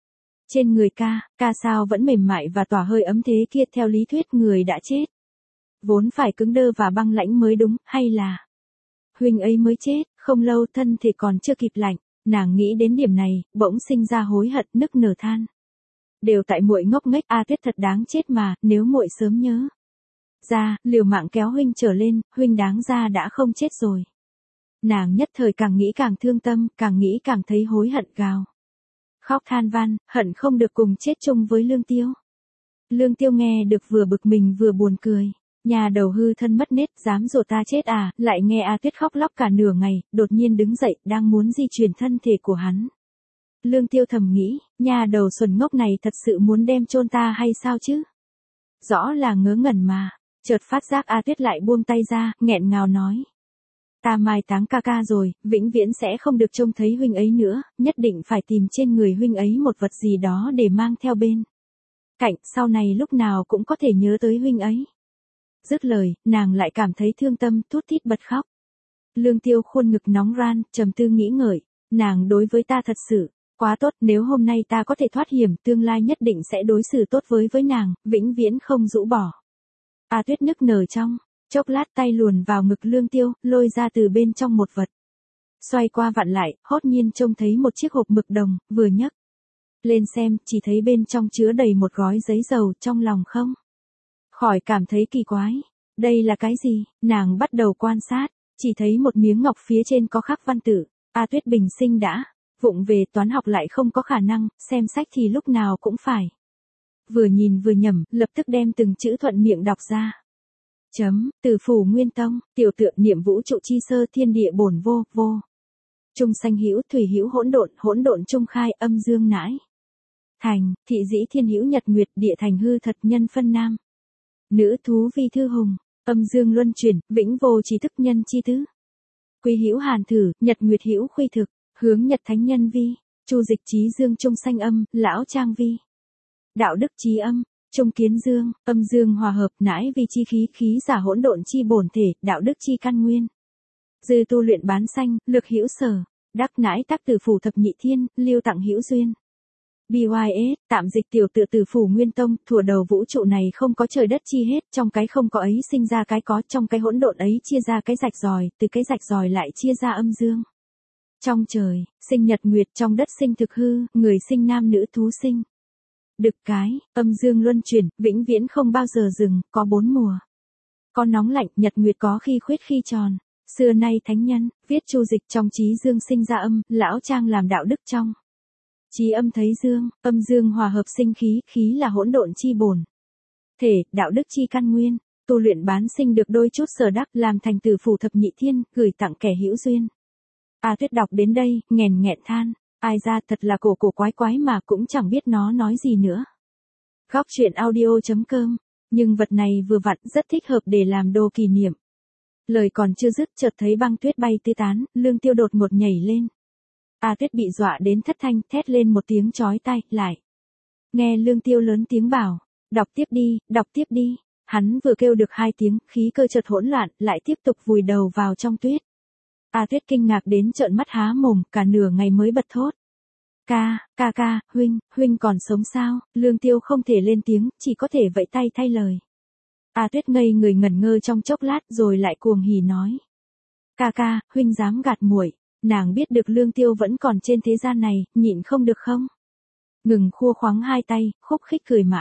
Trên người ca, ca sao vẫn mềm mại và tỏa hơi ấm thế kia, theo lý thuyết người đã chết. Vốn phải cứng đơ và băng lãnh mới đúng, hay là huynh ấy mới chết, không lâu thân thể còn chưa kịp lạnh, nàng nghĩ đến điểm này, bỗng sinh ra hối hận nức nở than. Đều tại muội ngốc nghếch, A Tuyết thật đáng chết mà, nếu muội sớm nhớ ra, liều mạng kéo huynh trở lên, huynh đáng ra đã không chết rồi. Nàng nhất thời càng nghĩ càng thương tâm, càng nghĩ càng thấy hối hận gào. Khóc than van, hận không được cùng chết chung với Lương Tiêu. Lương Tiêu nghe được vừa bực mình vừa buồn cười. Nhà đầu hư thân mất nết, dám dỗ ta chết à, lại nghe A Tuyết khóc lóc cả nửa ngày, đột nhiên đứng dậy, đang muốn di chuyển thân thể của hắn. Lương Tiêu thầm nghĩ, nhà đầu xuẩn ngốc này thật sự muốn đem chôn ta hay sao chứ? Rõ là ngớ ngẩn mà. Chợt phát giác A Tuyết lại buông tay ra, nghẹn ngào nói. Ta mai táng ca ca rồi, vĩnh viễn sẽ không được trông thấy huynh ấy nữa, nhất định phải tìm trên người huynh ấy một vật gì đó để mang theo bên cạnh, sau này lúc nào cũng có thể nhớ tới huynh ấy. Dứt lời, nàng lại cảm thấy thương tâm, thút thít bật khóc. Lương Tiêu khuôn ngực nóng ran, trầm tư nghĩ ngợi, nàng đối với ta thật sự quá tốt, nếu hôm nay ta có thể thoát hiểm, tương lai nhất định sẽ đối xử tốt với với nàng, vĩnh viễn không rũ bỏ. A Tuyết nức nở trong chốc lát, tay luồn vào ngực Lương Tiêu, lôi ra từ bên trong một vật. Xoay qua vặn lại, hốt nhiên trông thấy một chiếc hộp mực đồng, vừa nhấc lên xem, chỉ thấy bên trong chứa đầy một gói giấy dầu, trong lòng không khỏi cảm thấy kỳ quái. Đây là cái gì? Nàng bắt đầu quan sát, chỉ thấy một miếng ngọc phía trên có khắc văn tự. A Tuyết bình sinh đã vụng về toán học lại không có khả năng, xem sách thì lúc nào cũng phải vừa nhìn vừa nhẩm, lập tức đem từng chữ thuận miệng đọc ra. Chấm, từ phủ Nguyên Tông, tiểu tượng niệm vũ trụ chi sơ, thiên địa bổn vô, vô. Trung sanh hữu, thủy hữu hỗn độn, hỗn độn trung khai, âm dương nãi. Thành, thị dĩ thiên hữu nhật nguyệt, địa thành hư thật, nhân phân nam. Nữ thú vi thư hùng, âm dương luân chuyển, vĩnh vô trí thức nhân chi tứ. Quý hữu hàn thử, nhật nguyệt hữu khuy thực, hướng nhật thánh nhân vi. Chu dịch trí dương trung sanh âm, lão trang vi. Đạo đức trí âm, trung kiến dương, âm dương hòa hợp, nãi vi chi khí, khí giả hỗn độn chi bổn thể, đạo đức chi căn nguyên. Dư tu luyện bán sanh, lực hữu sở, đắc nãi tác từ phủ thập nhị thiên, lưu tặng hữu duyên. bê i ét, tạm dịch tiểu tự từ phủ Nguyên Tông, thuở đầu vũ trụ này không có trời đất chi hết, trong cái không có ấy sinh ra cái có, trong cái hỗn độn ấy chia ra cái rạch ròi, từ cái rạch ròi lại chia ra âm dương. Trong trời, sinh nhật nguyệt, trong đất sinh thực hư, người sinh nam nữ thú sinh. Đực cái, âm dương luân chuyển, vĩnh viễn không bao giờ dừng, có bốn mùa. Có nóng lạnh, nhật nguyệt có khi khuyết khi tròn. Xưa nay thánh nhân, viết chu dịch trong trí dương sinh ra âm, lão trang làm đạo đức trong. Trí âm thấy dương, âm dương hòa hợp sinh khí, khí là hỗn độn chi bổn thể, đạo đức chi căn nguyên, tu luyện bán sinh được đôi chút sở đắc, làm thành từ phủ thập nhị thiên, gửi tặng kẻ hữu duyên. A Tuyết đọc đến đây, nghèn nghẹn than, ai ra thật là cổ cổ quái quái mà cũng chẳng biết nó nói gì nữa. Góc truyện audio.com, nhưng vật này vừa vặn rất thích hợp để làm đồ kỷ niệm. Lời còn chưa dứt chợt thấy băng tuyết bay tứ tán, Lương Tiêu đột ngột nhảy lên. A Tuyết bị dọa đến thất thanh, thét lên một tiếng chói tai, lại. Nghe Lương Tiêu lớn tiếng bảo, đọc tiếp đi, đọc tiếp đi. Hắn vừa kêu được hai tiếng, khí cơ chợt hỗn loạn, lại tiếp tục vùi đầu vào trong tuyết. A Tuyết kinh ngạc đến trợn mắt há mồm, cả nửa ngày mới bật thốt. Ca, ca ca, huynh, huynh còn sống sao? Lương Tiêu không thể lên tiếng, chỉ có thể vẫy tay thay lời. A Tuyết ngây người ngẩn ngơ trong chốc lát rồi lại cuồng hỉ nói. Ca ca, huynh dám gạt muội. Nàng biết được Lương Tiêu vẫn còn trên thế gian này, nhịn không được không? Ngừng khua khoáng hai tay, khúc khích cười mãi.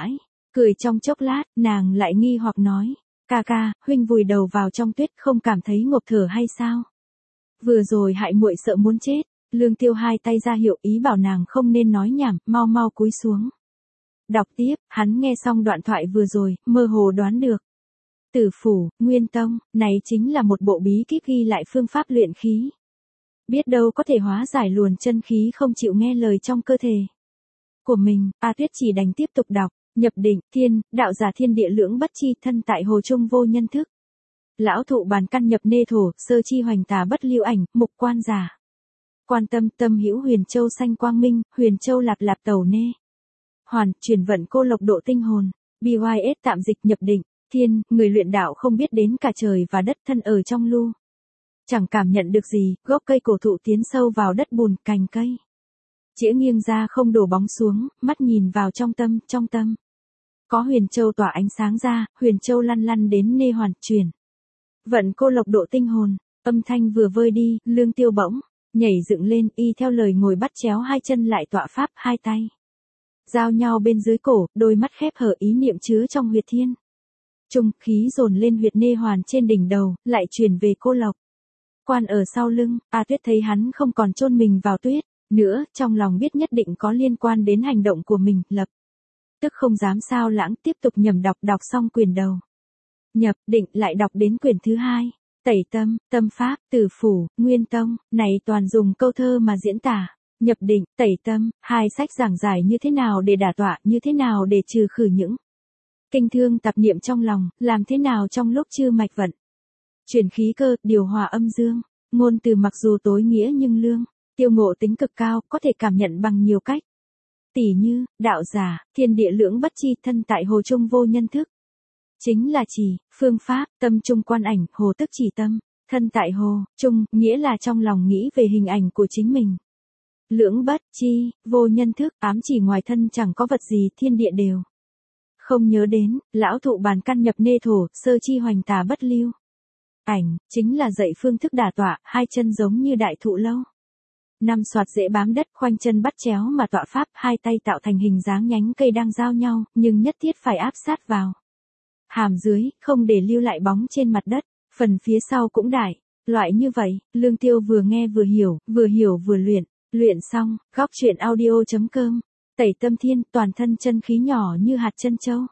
Cười trong chốc lát, nàng lại nghi hoặc nói, ca ca, huynh vùi đầu vào trong tuyết không cảm thấy ngộp thở hay sao? Vừa rồi hại muội sợ muốn chết. Lương Tiêu hai tay ra hiệu ý bảo nàng không nên nói nhảm, mau mau cúi xuống. Đọc tiếp, hắn nghe xong đoạn thoại vừa rồi, mơ hồ đoán được. Tử phủ, Nguyên Tông, này chính là một bộ bí kíp ghi lại phương pháp luyện khí. Biết đâu có thể hóa giải luồn chân khí không chịu nghe lời trong cơ thể của mình. A Tuyết chỉ đành tiếp tục đọc, nhập định, thiên, đạo giả thiên địa lưỡng bất chi, thân tại hồ trung vô nhân thức. Lão thụ bàn căn nhập nê thổ, sơ chi hoành tà bất lưu ảnh, mục quan giả. Quan tâm tâm hữu huyền châu xanh quang minh, huyền châu lạp lạp tẩu nê. Hoàn, chuyển vận cô lộc độ tinh hồn. bê i ét tạm dịch nhập định, thiên, người luyện đạo không biết đến cả trời và đất, thân ở trong lu. Chẳng cảm nhận được gì, gốc cây cổ thụ tiến sâu vào đất bùn, cành cây chĩa nghiêng ra không đổ bóng xuống, mắt nhìn vào trong tâm, trong tâm. Có huyền châu tỏa ánh sáng ra, huyền châu lăn lăn đến nê hoàn, chuyển. Vận cô lộc độ tinh hồn, âm thanh vừa vơi đi, Lương Tiêu bỗng nhảy dựng lên, y theo lời ngồi bắt chéo hai chân lại tọa pháp, hai tay giao nhau bên dưới cổ, đôi mắt khép hở, ý niệm chứa trong huyệt thiên trung, khí dồn lên huyệt nê hoàn trên đỉnh đầu, lại chuyển về cô lộc quan ở sau lưng. A Tuyết thấy hắn không còn chôn mình vào tuyết nữa, trong lòng biết nhất định có liên quan đến hành động của mình, lập tức không dám sao lãng, tiếp tục nhẩm đọc. Đọc xong quyền đầu nhập định, lại đọc đến quyển thứ hai. Tẩy tâm, tâm pháp, tử phủ, Nguyên Tông, này toàn dùng câu thơ mà diễn tả. Nhập định, tẩy tâm, hai sách giảng giải như thế nào để đả tọa, như thế nào để trừ khử những kinh thương tạp niệm trong lòng, làm thế nào trong lúc chưa mạch vận. Chuyển khí cơ, điều hòa âm dương, ngôn từ mặc dù tối nghĩa nhưng Lương Tiêu ngộ tính cực cao, có thể cảm nhận bằng nhiều cách. Tỉ như, đạo giả, thiên địa lưỡng bất chi, thân tại hồ trung vô nhân thức. Chính là chỉ, phương pháp, tâm trung quan ảnh, hồ tức chỉ tâm, thân tại hồ, trung, nghĩa là trong lòng nghĩ về hình ảnh của chính mình. Lưỡng bất chi, vô nhân thức, ám chỉ ngoài thân chẳng có vật gì, thiên địa đều không nhớ đến. Lão thụ bàn căn nhập nê thổ, sơ chi hoành tà bất lưu ảnh, chính là dạy phương thức đả tọa, hai chân giống như đại thụ lâu năm soạt dễ bám đất, khoanh chân bắt chéo mà tọa pháp, hai tay tạo thành hình dáng nhánh cây đang giao nhau, nhưng nhất thiết phải áp sát vào hàm dưới, không để lưu lại bóng trên mặt đất, phần phía sau cũng đại. Loại như vậy, Lương Tiêu vừa nghe vừa hiểu, vừa hiểu vừa luyện. Luyện xong, góc truyện audio chấm com. Tẩy tâm thiên, toàn thân chân khí nhỏ như hạt chân châu.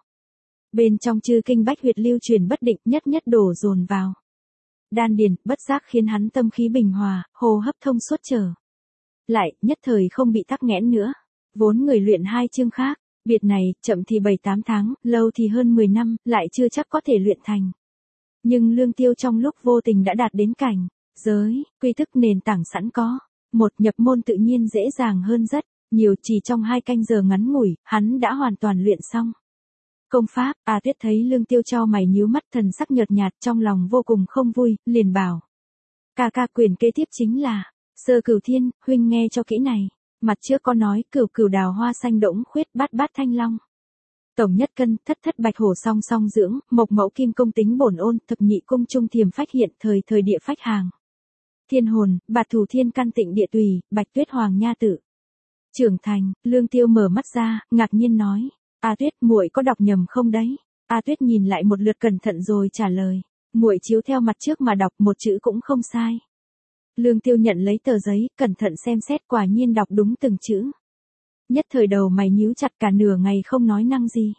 Bên trong chư kinh bách huyệt lưu chuyển bất định, nhất nhất đổ dồn vào đan điền, bất giác khiến hắn tâm khí bình hòa, hô hấp thông suốt trở lại, nhất thời không bị tắc nghẽn nữa. Vốn người luyện hai chương khác, biệt này, chậm thì bảy tám tháng, lâu thì hơn mười năm, lại chưa chắc có thể luyện thành. Nhưng Lương Tiêu trong lúc vô tình đã đạt đến cảnh giới, quy thức nền tảng sẵn có. Một, nhập môn tự nhiên dễ dàng hơn rất nhiều, chỉ trong hai canh giờ ngắn ngủi, hắn đã hoàn toàn luyện xong công pháp. A Tuyết thấy Lương Tiêu cho mày nhíu mắt, thần sắc nhợt nhạt, trong lòng vô cùng không vui, liền bảo: ca ca, quyền kế tiếp chính là Sơ Cửu Thiên, huynh nghe cho kỹ này. Mặt trước có nói, cửu cửu đào hoa xanh đỗng khuyết, bát bát thanh long, tổng nhất cân, thất thất bạch hổ song song dưỡng, mộc mẫu kim công tính bổn ôn, thập nhị cung trung thiềm phách hiện, thời thời địa phách hàng. Thiên hồn, bạt thủ thiên căn tịnh địa tùy, bạch tuyết hoàng nha tự trưởng thành. Lương Tiêu mở mắt ra, ngạc nhiên nói: A Tuyết, muội có đọc nhầm không đấy? A Tuyết nhìn lại một lượt cẩn thận rồi trả lời: muội chiếu theo mặt trước mà đọc, một chữ cũng không sai. Lương Tiêu nhận lấy tờ giấy, cẩn thận xem xét, quả nhiên đọc đúng từng chữ. Nhất thời đầu mày nhíu chặt, cả nửa ngày không nói năng gì.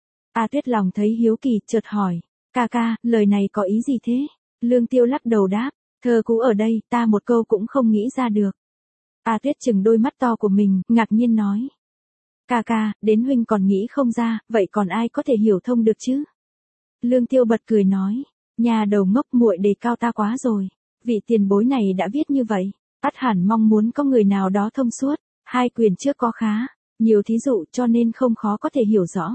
A Tuyết lòng thấy hiếu kỳ, chợt hỏi: ca ca, lời này có ý gì thế? Lương Tiêu lắc đầu đáp: thơ cũ ở đây, ta một câu cũng không nghĩ ra được. A Tuyết chừng đôi mắt to của mình, ngạc nhiên nói: ca ca, đến huynh còn nghĩ không ra, vậy còn ai có thể hiểu thông được chứ? Lương Tiêu bật cười nói: nhà đầu ngốc, muội đề cao ta quá rồi. Vị tiền bối này đã viết như vậy, ắt hẳn mong muốn có người nào đó thông suốt. Hai quyền trước có khá nhiều thí dụ, cho nên không khó có thể hiểu rõ.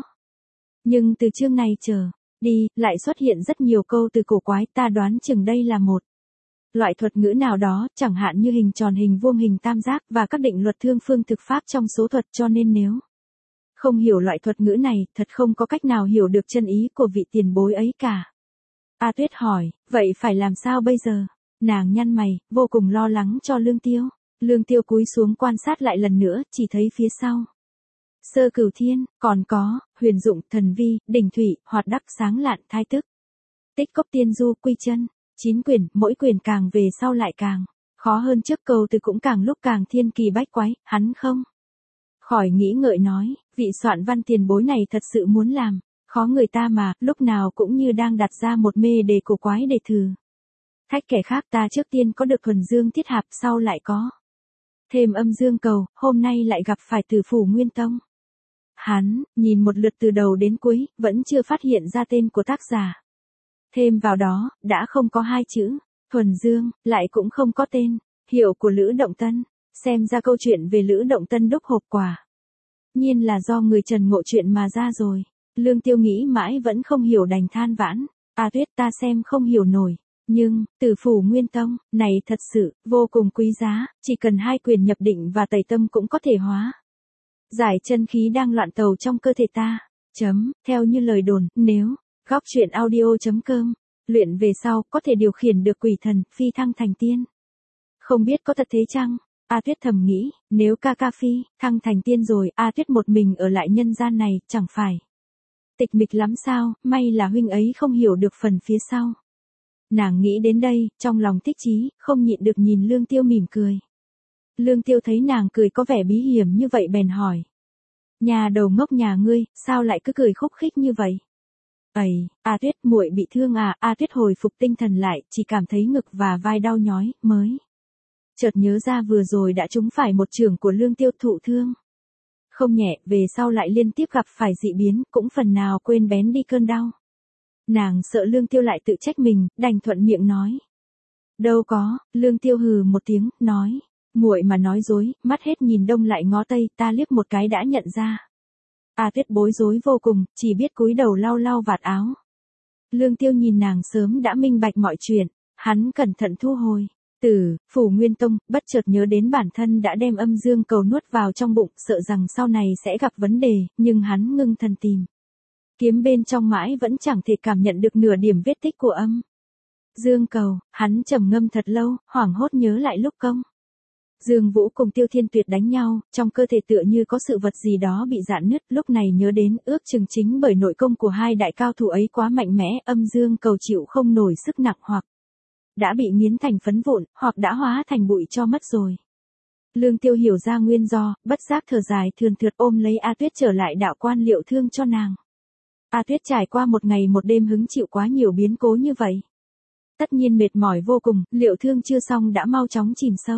Nhưng từ chương này trở đi, lại xuất hiện rất nhiều câu từ cổ quái, ta đoán chừng đây là một loại thuật ngữ nào đó, chẳng hạn như hình tròn, hình vuông, hình tam giác, và các định luật thương phương thực pháp trong số thuật, cho nên nếu không hiểu loại thuật ngữ này, thật không có cách nào hiểu được chân ý của vị tiền bối ấy cả. A Tuyết hỏi: vậy phải làm sao bây giờ? Nàng nhăn mày, vô cùng lo lắng cho Lương Tiêu. Lương Tiêu cúi xuống quan sát lại lần nữa, chỉ thấy phía sau Sơ Cửu Thiên, còn có, Huyền Dụng, Thần Vi, Đỉnh Thủy, Hoạt Đắc, Sáng Lạn, Thái Tức. Tích Cốc Tiên Du, Quy Chân, chín quyển, mỗi quyển càng về sau lại càng khó hơn, trước câu từ cũng càng lúc càng thiên kỳ bách quái, hắn không khỏi nghĩ ngợi nói, vị soạn văn tiền bối này thật sự muốn làm khó người ta mà, lúc nào cũng như đang đặt ra một mê đề cổ quái để thử thách kẻ khác. Ta trước tiên có được thuần dương thiết hạp, sau lại có thêm âm dương cầu, hôm nay lại gặp phải Tử Phủ Nguyên Tông. Hắn nhìn một lượt từ đầu đến cuối, vẫn chưa phát hiện ra tên của tác giả. Thêm vào đó, đã không có hai chữ thuần dương, lại cũng không có tên hiệu của Lữ Động Tân. Xem ra câu chuyện về Lữ Động Tân đúc hộp quả nhiên là do người Trần ngộ chuyện mà ra rồi. Lương Tiêu nghĩ mãi vẫn không hiểu, đành than vãn, A Tuyết, ta xem không hiểu nổi. Nhưng, Tử Phủ Nguyên Tông, này thật sự, vô cùng quý giá, chỉ cần hai quyền nhập định và tẩy tâm cũng có thể hóa giải chân khí đang loạn tàu trong cơ thể ta. Chấm, theo như lời đồn, nếu, góc truyện audio.com, luyện về sau, có thể điều khiển được quỷ thần, phi thăng thành tiên. Không biết có thật thế chăng? A Tuyết thầm nghĩ, nếu ca ca phi, thăng thành tiên rồi, A Tuyết một mình ở lại nhân gian này, chẳng phải tịch mịch lắm sao, may là huynh ấy không hiểu được phần phía sau. Nàng nghĩ đến đây, trong lòng thích chí, không nhịn được nhìn Lương Tiêu mỉm cười. Lương Tiêu thấy nàng cười có vẻ bí hiểm như vậy bèn hỏi. Nhà đầu ngốc nhà ngươi, sao lại cứ cười khúc khích như vậy? Ây, A Tuyết, muội bị thương à? A Tuyết hồi phục tinh thần lại, chỉ cảm thấy ngực và vai đau nhói, mới chợt nhớ ra vừa rồi đã trúng phải một chưởng của Lương Tiêu, thụ thương không nhẹ, về sau lại liên tiếp gặp phải dị biến, cũng phần nào quên bén đi cơn đau. Nàng sợ Lương Tiêu lại tự trách mình, đành thuận miệng nói. Đâu có, Lương Tiêu hừ một tiếng, nói. Muội mà nói dối, mắt hết nhìn đông lại ngó tây, ta liếc một cái đã nhận ra. A Tuyết bối rối vô cùng, chỉ biết cúi đầu lau lau vạt áo. Lương Tiêu nhìn nàng sớm đã minh bạch mọi chuyện, hắn cẩn thận thu hồi. Tử Phủ Nguyên Tông, bất chợt nhớ đến bản thân đã đem âm dương cầu nuốt vào trong bụng, sợ rằng sau này sẽ gặp vấn đề, nhưng hắn ngưng thần tìm kiếm bên trong mãi vẫn chẳng thể cảm nhận được nửa điểm vết tích của âm dương cầu. Hắn trầm ngâm thật lâu, hoảng hốt nhớ lại lúc công Dương Vũ cùng Tiêu Thiên Tuyệt đánh nhau, trong cơ thể tựa như có sự vật gì đó bị rạn nứt, lúc này nhớ đến, ước chừng chính bởi nội công của hai đại cao thủ ấy quá mạnh mẽ, âm dương cầu chịu không nổi sức nặng, hoặc đã bị nghiến thành phấn vụn, hoặc đã hóa thành bụi cho mất rồi. Lương Tiêu hiểu ra nguyên do, bất giác thở dài thườn thượt ôm lấy A Tuyết trở lại đạo quan liệu thương cho nàng. A Tuyết trải qua một ngày một đêm hứng chịu quá nhiều biến cố như vậy. Tất nhiên mệt mỏi vô cùng, liệu thương chưa xong đã mau chóng chìm sâu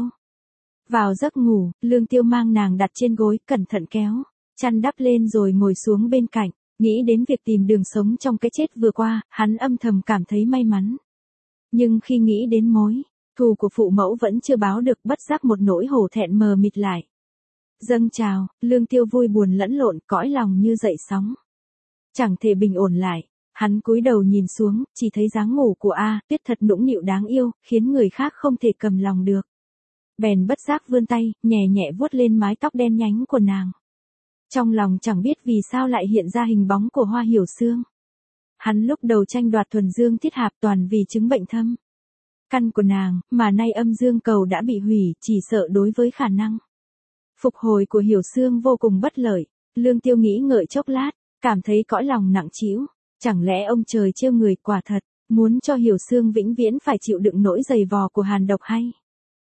vào giấc ngủ. Lương Tiêu mang nàng đặt trên gối, cẩn thận kéo chăn đắp lên rồi ngồi xuống bên cạnh, nghĩ đến việc tìm đường sống trong cái chết vừa qua, hắn âm thầm cảm thấy may mắn. Nhưng khi nghĩ đến mối thù của phụ mẫu vẫn chưa báo được, bất giác một nỗi hổ thẹn mờ mịt lại dâng trào. Lương Tiêu vui buồn lẫn lộn, cõi lòng như dậy sóng, chẳng thể bình ổn lại. Hắn cúi đầu nhìn xuống, chỉ thấy dáng ngủ của A Tuyết thật nũng nịu đáng yêu, khiến người khác không thể cầm lòng được. Bèn bất giác vươn tay, nhẹ nhẹ vuốt lên mái tóc đen nhánh của nàng. Trong lòng chẳng biết vì sao lại hiện ra hình bóng của Hoa Hiểu Xương. Hắn lúc đầu tranh đoạt thuần dương thiết hạp toàn vì chứng bệnh thâm căn của nàng, mà nay âm dương cầu đã bị hủy, chỉ sợ đối với khả năng phục hồi của Hiểu Xương vô cùng bất lợi. Lương Tiêu nghĩ ngợi chốc lát, cảm thấy cõi lòng nặng trĩu. Chẳng lẽ ông trời trêu người, quả thật muốn cho Hiểu Xương vĩnh viễn phải chịu đựng nỗi giày vò của hàn độc hay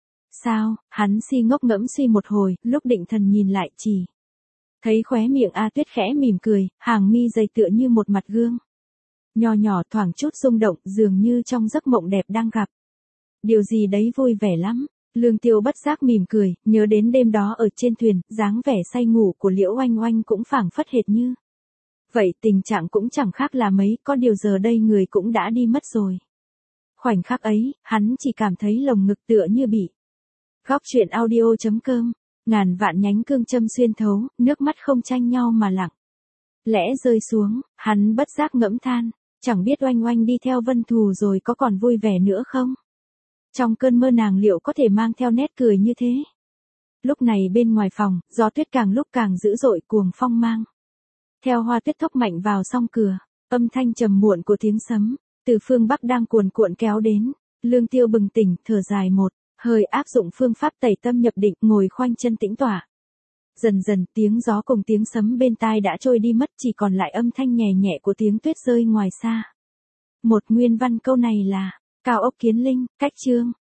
sao? Hắn si ngốc ngẫm suy một hồi, lúc định thần nhìn lại chỉ thấy khóe miệng A Tuyết khẽ mỉm cười, hàng mi dày tựa như một mặt gương nho nhỏ, thoảng chút rung động, dường như trong giấc mộng đẹp đang gặp điều gì đấy vui vẻ lắm. Lương Tiêu bất giác mỉm cười, nhớ đến đêm đó ở trên thuyền, dáng vẻ say ngủ của Liễu Oanh Oanh cũng phảng phất hệt như vậy, tình trạng cũng chẳng khác là mấy, có điều giờ đây người cũng đã đi mất rồi. Khoảnh khắc ấy, hắn chỉ cảm thấy lồng ngực tựa như bị góc truyện audio.com, ngàn vạn nhánh cương châm xuyên thấu, nước mắt không tranh nhau mà lặng lẽ rơi xuống. Hắn bất giác ngẫm than, chẳng biết Oanh Oanh đi theo Vân Thù rồi có còn vui vẻ nữa không? Trong cơn mơ nàng liệu có thể mang theo nét cười như thế? Lúc này bên ngoài phòng, gió tuyết càng lúc càng dữ dội, cuồng phong mang theo hoa tuyết thốc mạnh vào song cửa, âm thanh trầm muộn của tiếng sấm từ phương Bắc đang cuồn cuộn kéo đến. Lương Tiêu bừng tỉnh, thở dài một hơi, áp dụng phương pháp tẩy tâm nhập định, ngồi khoanh chân tĩnh tọa. Dần dần, tiếng gió cùng tiếng sấm bên tai đã trôi đi mất, chỉ còn lại âm thanh nhẹ nhẹ của tiếng tuyết rơi ngoài xa. Một nguyên văn câu này là, cao ốc kiến linh, cách chương.